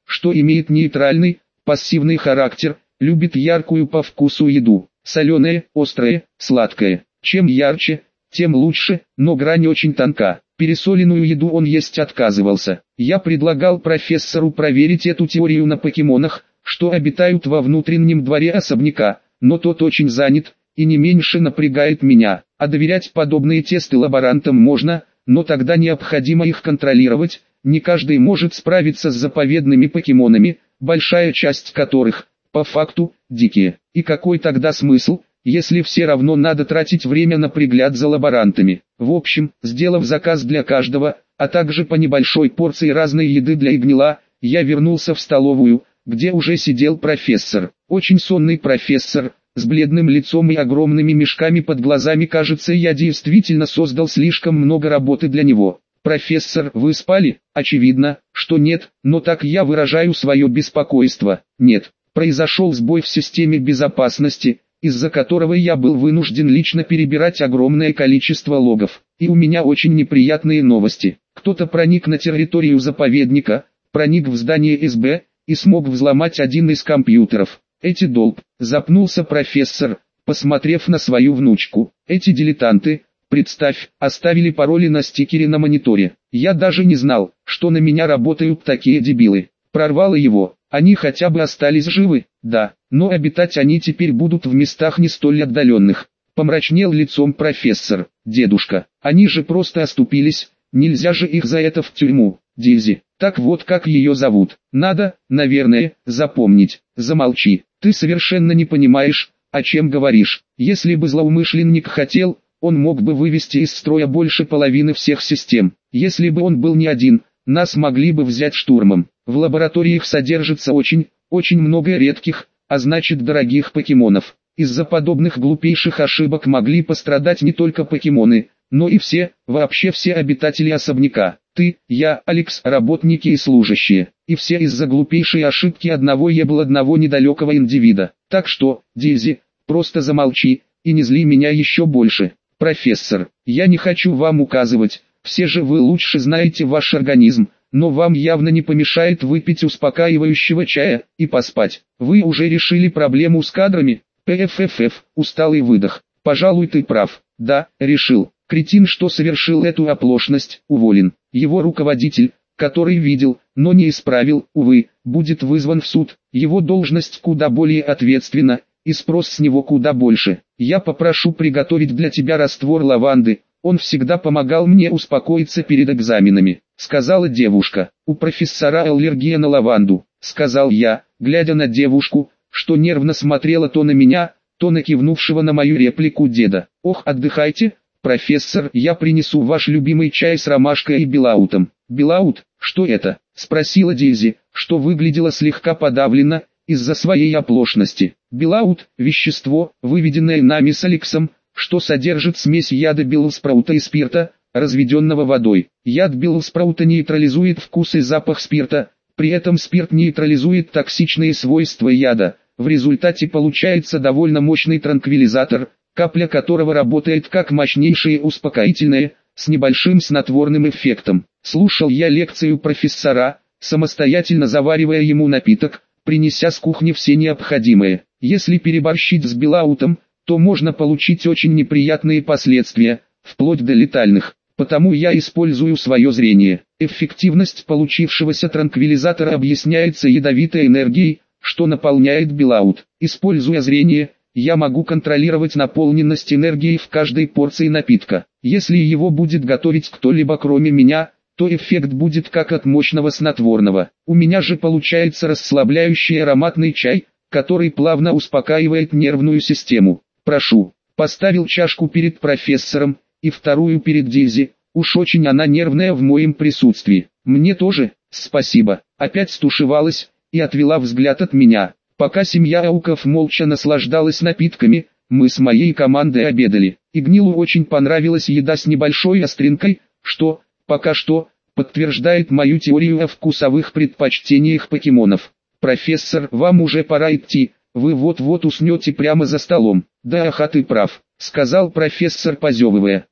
что имеет нейтральный, пассивный характер, любит яркую по вкусу еду, соленое, острое, сладкое. Чем ярче, тем лучше, но грань очень тонка. Пересоленную еду он есть отказывался. Я предлагал профессору проверить эту теорию на покемонах, что обитают во внутреннем дворе особняка, но тот очень занят, и не меньше напрягает меня. А доверять подобные тесты лаборантам можно, но тогда необходимо их контролировать, не каждый может справиться с заповедными покемонами, большая часть которых, по факту, дикие. И какой тогда смысл, если все равно надо тратить время на пригляд за лаборантами? В общем, сделав заказ для каждого, а также по небольшой порции разной еды для Игнила, я вернулся в столовую, где уже сидел профессор. Очень сонный профессор, с бледным лицом и огромными мешками под глазами. Кажется, я действительно создал слишком много работы для него. «Профессор, вы спали?» Очевидно, что нет, но так я выражаю свое беспокойство. Нет, произошел сбой в системе безопасности, из-за которого я был вынужден лично перебирать огромное количество логов. И у меня очень неприятные новости. Кто-то проник на территорию заповедника, проник в здание СБ, и смог взломать один из компьютеров. Эти долб, запнулся профессор, посмотрев на свою внучку. Эти дилетанты, представь, оставили пароли на стикере на мониторе. Я даже не знал, что на меня работают такие дебилы. Прорвало его, они хотя бы остались живы, да, но обитать они теперь будут в местах не столь отдаленных. Помрачнел лицом профессор. Дедушка, они же просто оступились, нельзя же их за это в тюрьму. Дейзи, так вот как ее зовут. Надо, наверное, запомнить. Замолчи, ты совершенно не понимаешь, о чем говоришь. Если бы злоумышленник хотел, он мог бы вывести из строя больше половины всех систем. Если бы он был не один, нас могли бы взять штурмом. В лабораториях содержится очень много редких, а значит дорогих покемонов. Из-за подобных глупейших ошибок могли пострадать не только покемоны, но и вообще все обитатели особняка. Ты, я, Алекс, работники и служащие. И все из-за глупейшей ошибки одного недалекого индивида. Так что, Дейзи, просто замолчи, и не зли меня еще больше. Профессор, я не хочу вам указывать, все же вы лучше знаете ваш организм, но вам явно не помешает выпить успокаивающего чая и поспать. Вы уже решили проблему с кадрами? ПФФФ, усталый выдох. Пожалуй, ты прав. Да, решил. Кретин, что совершил эту оплошность, уволен. Его руководитель, который видел, но не исправил, увы, будет вызван в суд. Его должность куда более ответственна, и спрос с него куда больше. Я попрошу приготовить для тебя раствор лаванды, он всегда помогал мне успокоиться перед экзаменами, сказала девушка. У профессора аллергия на лаванду, сказал я, глядя на девушку, что нервно смотрела то на меня, то на кивнувшего на мою реплику деда. Ох, отдыхайте, профессор, я принесу ваш любимый чай с ромашкой и белаутом. Белаут, что это? Спросила Дейзи, что выглядела слегка подавленно, из-за своей оплошности. Белаут – вещество, выведенное нами с Алексом, что содержит смесь яда беллспраута и спирта, разведенного водой. Яд беллспраута нейтрализует вкус и запах спирта, при этом спирт нейтрализует токсичные свойства яда. В результате получается довольно мощный транквилизатор, капля которого работает как мощнейшее успокоительное, с небольшим снотворным эффектом. Слушал я лекцию профессора, самостоятельно заваривая ему напиток, принеся с кухни все необходимое. Если переборщить с белаутом, то можно получить очень неприятные последствия, вплоть до летальных. Потому я использую свое зрение. Эффективность получившегося транквилизатора объясняется ядовитой энергией, что наполняет белаут. Используя зрение, я могу контролировать наполненность энергии в каждой порции напитка. Если его будет готовить кто-либо кроме меня, то эффект будет как от мощного снотворного. У меня же получается расслабляющий ароматный чай, который плавно успокаивает нервную систему. Прошу, поставил чашку перед профессором, и вторую перед Дейзи, уж очень она нервная в моем присутствии. Мне тоже, спасибо. Опять стушевалась, и отвела взгляд от меня. Пока семья Ауков молча наслаждалась напитками, мы с моей командой обедали. Игнилу очень понравилась еда с небольшой остринкой, что, пока что, подтверждает мою теорию о вкусовых предпочтениях покемонов. Профессор, вам уже пора идти, вы вот-вот уснете прямо за столом. Да, ага, ты прав, сказал профессор, позевывая.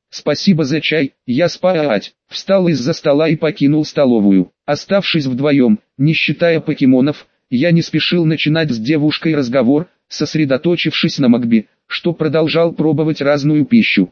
спасибо за чай, я спать. Встал из-за стола и покинул столовую. Оставшись вдвоем, не считая покемонов, я не спешил начинать с девушкой разговор, сосредоточившись на Макби, что продолжал пробовать разную пищу.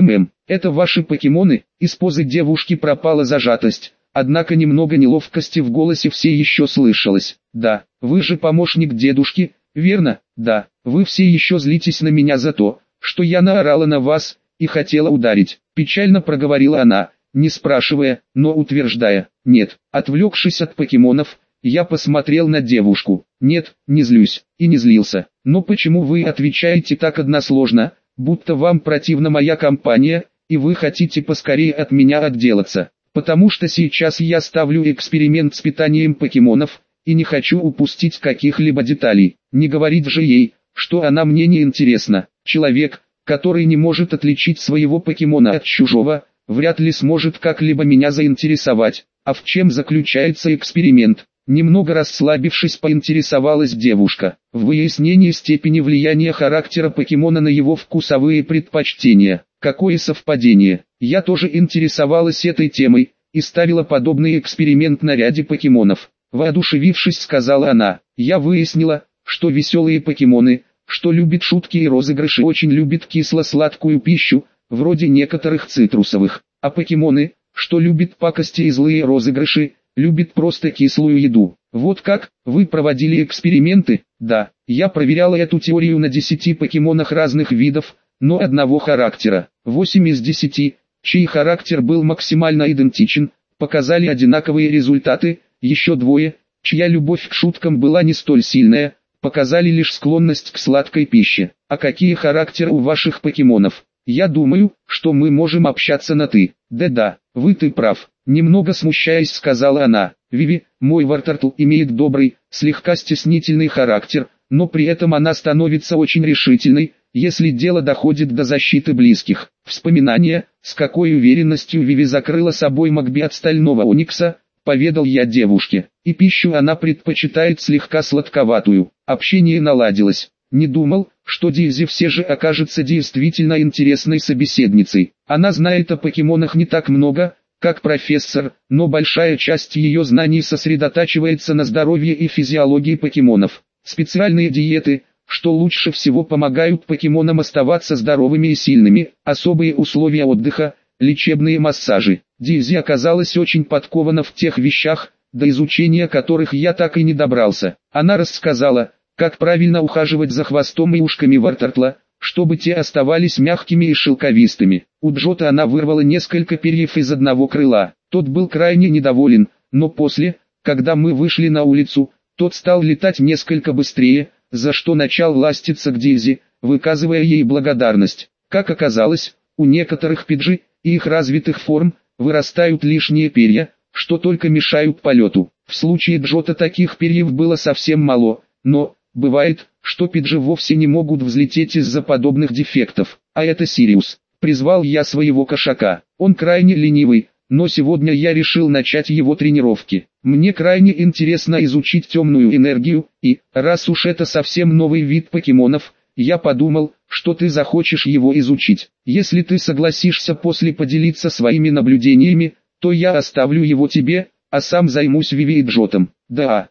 Это ваши покемоны?» Из позы девушки пропала зажатость, однако немного неловкости в голосе все еще слышалось. «Да, вы же помощник дедушки, верно? Да, вы все еще злитесь на меня за то, что я наорала на вас и хотела ударить», печально проговорила она, не спрашивая, но утверждая. «Нет». Отвлекшись от покемонов, я посмотрел на девушку. «Нет, не злюсь, и не злился. Но почему вы отвечаете так односложно, будто вам противна моя компания, и вы хотите поскорее от меня отделаться?» «Потому что сейчас я ставлю эксперимент с питанием покемонов, и не хочу упустить каких-либо деталей. Не говорить же ей, что она мне не интересна. Человек, который не может отличить своего покемона от чужого, вряд ли сможет как-либо меня заинтересовать. А в чем заключается эксперимент?» Немного расслабившись, поинтересовалась девушка. В выяснении степени влияния характера покемона на его вкусовые предпочтения. Какое совпадение. Я тоже интересовалась этой темой, и ставила подобный эксперимент на ряде покемонов. Воодушевившись, сказала она. Я выяснила, что веселые покемоны, что любят шутки и розыгрыши, очень любят кисло-сладкую пищу, вроде некоторых цитрусовых. А покемоны, что любят пакости и злые розыгрыши, любит просто кислую еду. Вот как, вы проводили эксперименты? Да, я проверяла эту теорию на 10 покемонах разных видов, но одного характера. 8 из 10, чей характер был максимально идентичен, показали одинаковые результаты, еще двое, чья любовь к шуткам была не столь сильная, показали лишь склонность к сладкой пище. А какие характеры у ваших покемонов? Я думаю, что мы можем общаться на «ты». Да, ты прав. Немного смущаясь, сказала она. Виви, мой Вартартл имеет добрый, слегка стеснительный характер, но при этом она становится очень решительной, если дело доходит до защиты близких. Вспоминание, с какой уверенностью Виви закрыла собой Макби от стального Оникса, поведал я девушке. И пищу она предпочитает слегка сладковатую. Общение наладилось. Не думал, что Дейзи все же окажется действительно интересной собеседницей. Она знает о покемонах не так много, как профессор, но большая часть ее знаний сосредотачивается на здоровье и физиологии покемонов. Специальные диеты, что лучше всего помогают покемонам оставаться здоровыми и сильными, особые условия отдыха, лечебные массажи. Дейзи оказалась очень подкована в тех вещах, до изучения которых я так и не добрался. Она рассказала, как правильно ухаживать за хвостом и ушками Вартартла, чтобы те оставались мягкими и шелковистыми. У Джота она вырвала несколько перьев из одного крыла. Тот был крайне недоволен, но после, когда мы вышли на улицу, тот стал летать несколько быстрее, за что начал ластиться к Дейзи, выказывая ей благодарность. Как оказалось, у некоторых пиджи и их развитых форм вырастают лишние перья, что только мешают полету. В случае Джота таких перьев было совсем мало, но бывает, что пиджи вовсе не могут взлететь из-за подобных дефектов. А это Сириус. Призвал я своего кошака. Он крайне ленивый, но сегодня я решил начать его тренировки. Мне крайне интересно изучить темную энергию, и, раз уж это совсем новый вид покемонов, я подумал, что ты захочешь его изучить. Если ты согласишься после поделиться своими наблюдениями, то я оставлю его тебе, а сам займусь Виви и Джотом. Да,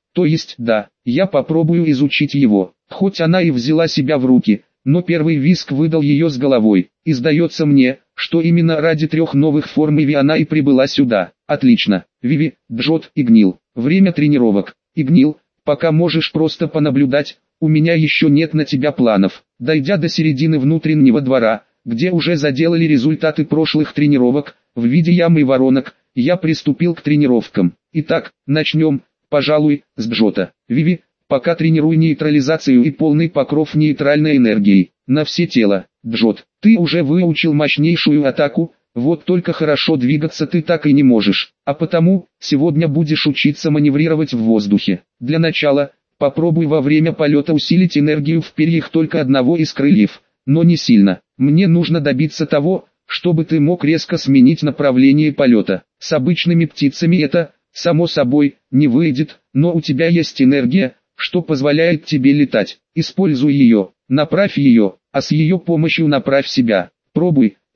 я попробую изучить его. Хоть она и взяла себя в руки, но первый визг выдал ее с головой. И сдается мне, что именно ради 3 новых форм Виви она и прибыла сюда. Отлично. Виви, Джот и Гнил. Время тренировок. И Гнил, пока можешь просто понаблюдать, у меня еще нет на тебя планов. Дойдя до середины внутреннего двора, где уже заделали результаты прошлых тренировок, в виде ям и воронок, я приступил к тренировкам. Итак, начнем, пожалуй, с Джота. Виви, пока тренируй нейтрализацию и полный покров нейтральной энергией, на все тело. Джот, ты уже выучил мощнейшую атаку, вот только хорошо двигаться ты так и не можешь, а потому, сегодня будешь учиться маневрировать в воздухе. Для начала, попробуй во время полета усилить энергию в перьях только одного из крыльев, но не сильно. Мне нужно добиться того, чтобы ты мог резко сменить направление полета. С обычными птицами это, само собой, не выйдет, но у тебя есть энергия, что позволяет тебе летать. Используй ее, направь ее, а с ее помощью направь себя. Пробуй,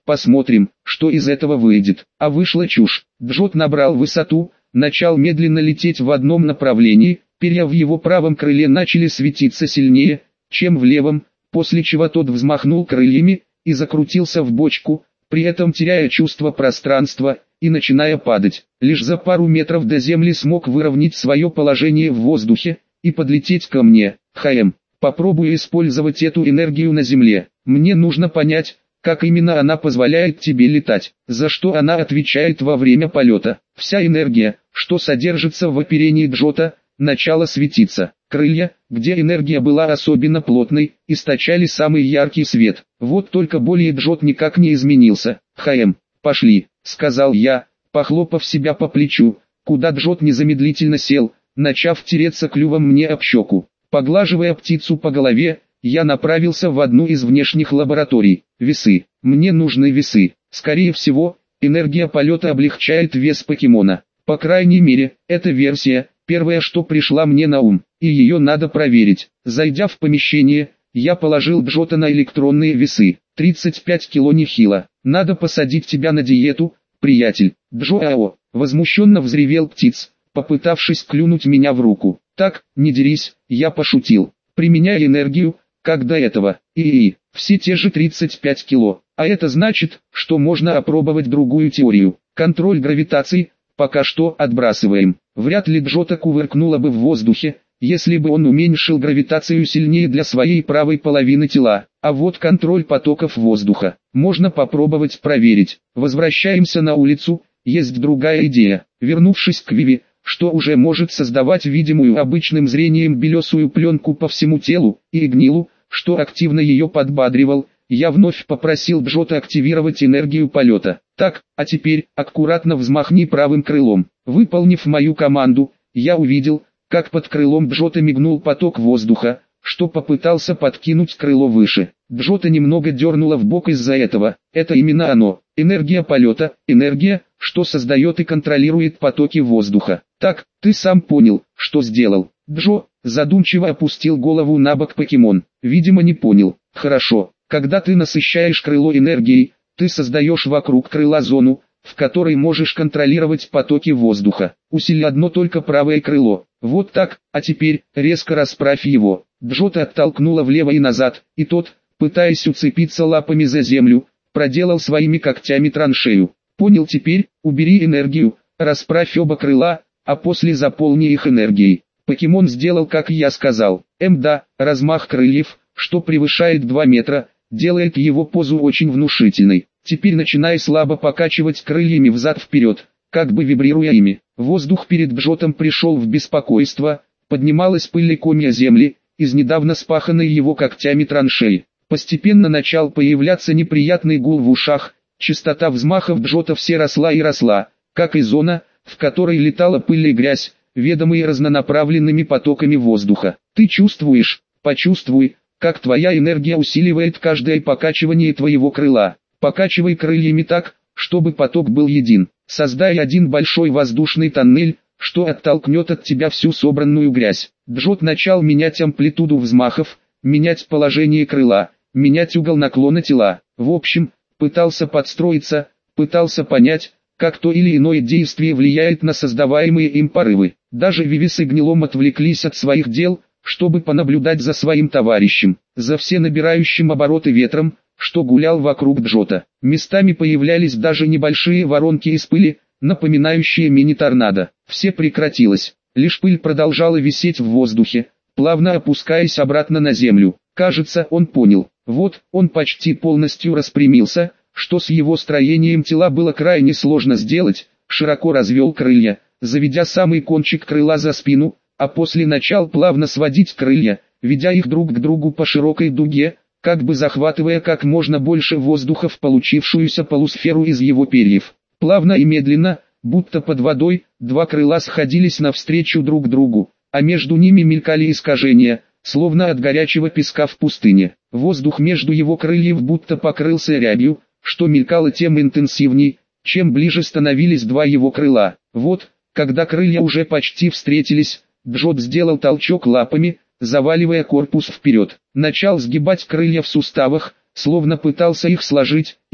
Посмотрим, что из этого выйдет. А вышла чушь. Джот набрал высоту, начал медленно лететь в одном направлении, перья в его правом крыле начали светиться сильнее, чем в левом, после чего тот взмахнул крыльями и закрутился в бочку, при этом теряя чувство пространства и начиная падать. Лишь за пару метров до земли смог выровнять свое положение в воздухе и подлететь ко мне. Попробую использовать эту энергию на земле. Мне нужно понять, как именно она позволяет тебе летать, за что она отвечает во время полета. Вся энергия, что содержится в оперении Джота, начала светиться. Крылья, где энергия была особенно плотной, источали самый яркий свет. Вот только более Джот никак не изменился. Пошли, сказал я, похлопав себя по плечу, куда Джот незамедлительно сел, начав тереться клювом мне об щеку. Поглаживая птицу по голове, я направился в одну из внешних лабораторий. Весы. Мне нужны весы. Скорее всего, энергия полета облегчает вес покемона. По крайней мере, эта версия, первая, что пришла мне на ум, и ее надо проверить. Зайдя в помещение, я положил Джота на электронные весы. 35 кило нехило. Надо посадить тебя на диету, приятель. Джо возмущенно взревел птиц, попытавшись клюнуть меня в руку. Так, не дерись, я пошутил. Применяй энергию, как до этого. Все те же 35 кило. А это значит, что можно опробовать другую теорию. Контроль гравитации, пока что отбрасываем. Вряд ли Джота кувыркнула бы в воздухе, если бы он уменьшил гравитацию сильнее для своей правой половины тела. А вот контроль потоков воздуха можно попробовать проверить. Возвращаемся на улицу, есть другая идея. Вернувшись к Виви, что уже может создавать видимую обычным зрением белесую пленку по всему телу, и Гнилу, что активно ее подбадривал, я вновь попросил Джота активировать энергию полета. Так, а теперь, аккуратно взмахни правым крылом. Выполнив мою команду, я увидел, как под крылом Джота мигнул поток воздуха, что попытался подкинуть крыло выше. Джота немного дернуло в бок из-за этого. Это именно оно. Энергия полета, энергия, что создает и контролирует потоки воздуха. Так, ты сам понял, что сделал. Джо, задумчиво опустил голову на бок покемон. Видимо, не понял. Хорошо, когда ты насыщаешь крыло энергией, ты создаешь вокруг крыла зону, в которой можешь контролировать потоки воздуха. Усили одно только правое крыло. Вот так, а теперь, резко расправь его. Джота оттолкнула влево и назад, и тот, пытаясь уцепиться лапами за землю, проделал своими когтями траншею. Понял теперь, убери энергию, расправь оба крыла, а после заполни их энергией. Покемон сделал, как я сказал. Да, размах крыльев, что превышает 2 метра, делает его позу очень внушительной. Теперь начинай слабо покачивать крыльями взад-вперед, как бы вибрируя ими. Воздух перед Джотом пришел в беспокойство, поднималась пыль и комья земли, из недавно спаханной его когтями траншеи. Постепенно начал появляться неприятный гул в ушах, частота взмахов Джота все росла и росла, как и зона, в которой летала пыль и грязь, ведомые разнонаправленными потоками воздуха. Ты чувствуешь, почувствуй, как твоя энергия усиливает каждое покачивание твоего крыла. Покачивай крыльями так, чтобы поток был един. Создай один большой воздушный тоннель, что оттолкнет от тебя всю собранную грязь. Джот начал менять амплитуду взмахов, менять положение крыла, менять угол наклона тела. В общем, пытался подстроиться, пытался понять, как то или иное действие влияет на создаваемые им порывы. Даже Виви с Гнилом отвлеклись от своих дел, чтобы понаблюдать за своим товарищем, за все набирающим обороты ветром, что гулял вокруг Джота. Местами появлялись даже небольшие воронки из пыли, напоминающие мини-торнадо. Все прекратилось, лишь пыль продолжала висеть в воздухе, плавно опускаясь обратно на землю. Кажется, он понял. Вот, он почти полностью распрямился, что с его строением тела было крайне сложно сделать, широко развел крылья, заведя самый кончик крыла за спину, а после начал плавно сводить крылья, ведя их друг к другу по широкой дуге, как бы захватывая как можно больше воздуха в получившуюся полусферу из его перьев. Плавно и медленно, будто под водой, два крыла сходились навстречу друг другу, а между ними мелькали искажения, словно от горячего песка в пустыне. Воздух между его крыльев будто покрылся рябью, что мелькало тем интенсивней, чем ближе становились два его крыла. Вот, когда крылья уже почти встретились, Джот сделал толчок лапами, заваливая корпус вперед. Начал сгибать крылья в суставах, словно пытался их сложить, и,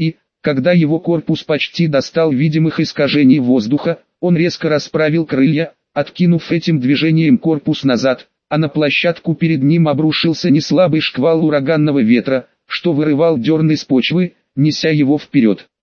Когда его корпус почти достал видимых искажений воздуха, он резко расправил крылья, откинув этим движением корпус назад, а на площадку перед ним обрушился неслабый шквал ураганного ветра, что вырывал дерн из почвы, неся его вперед.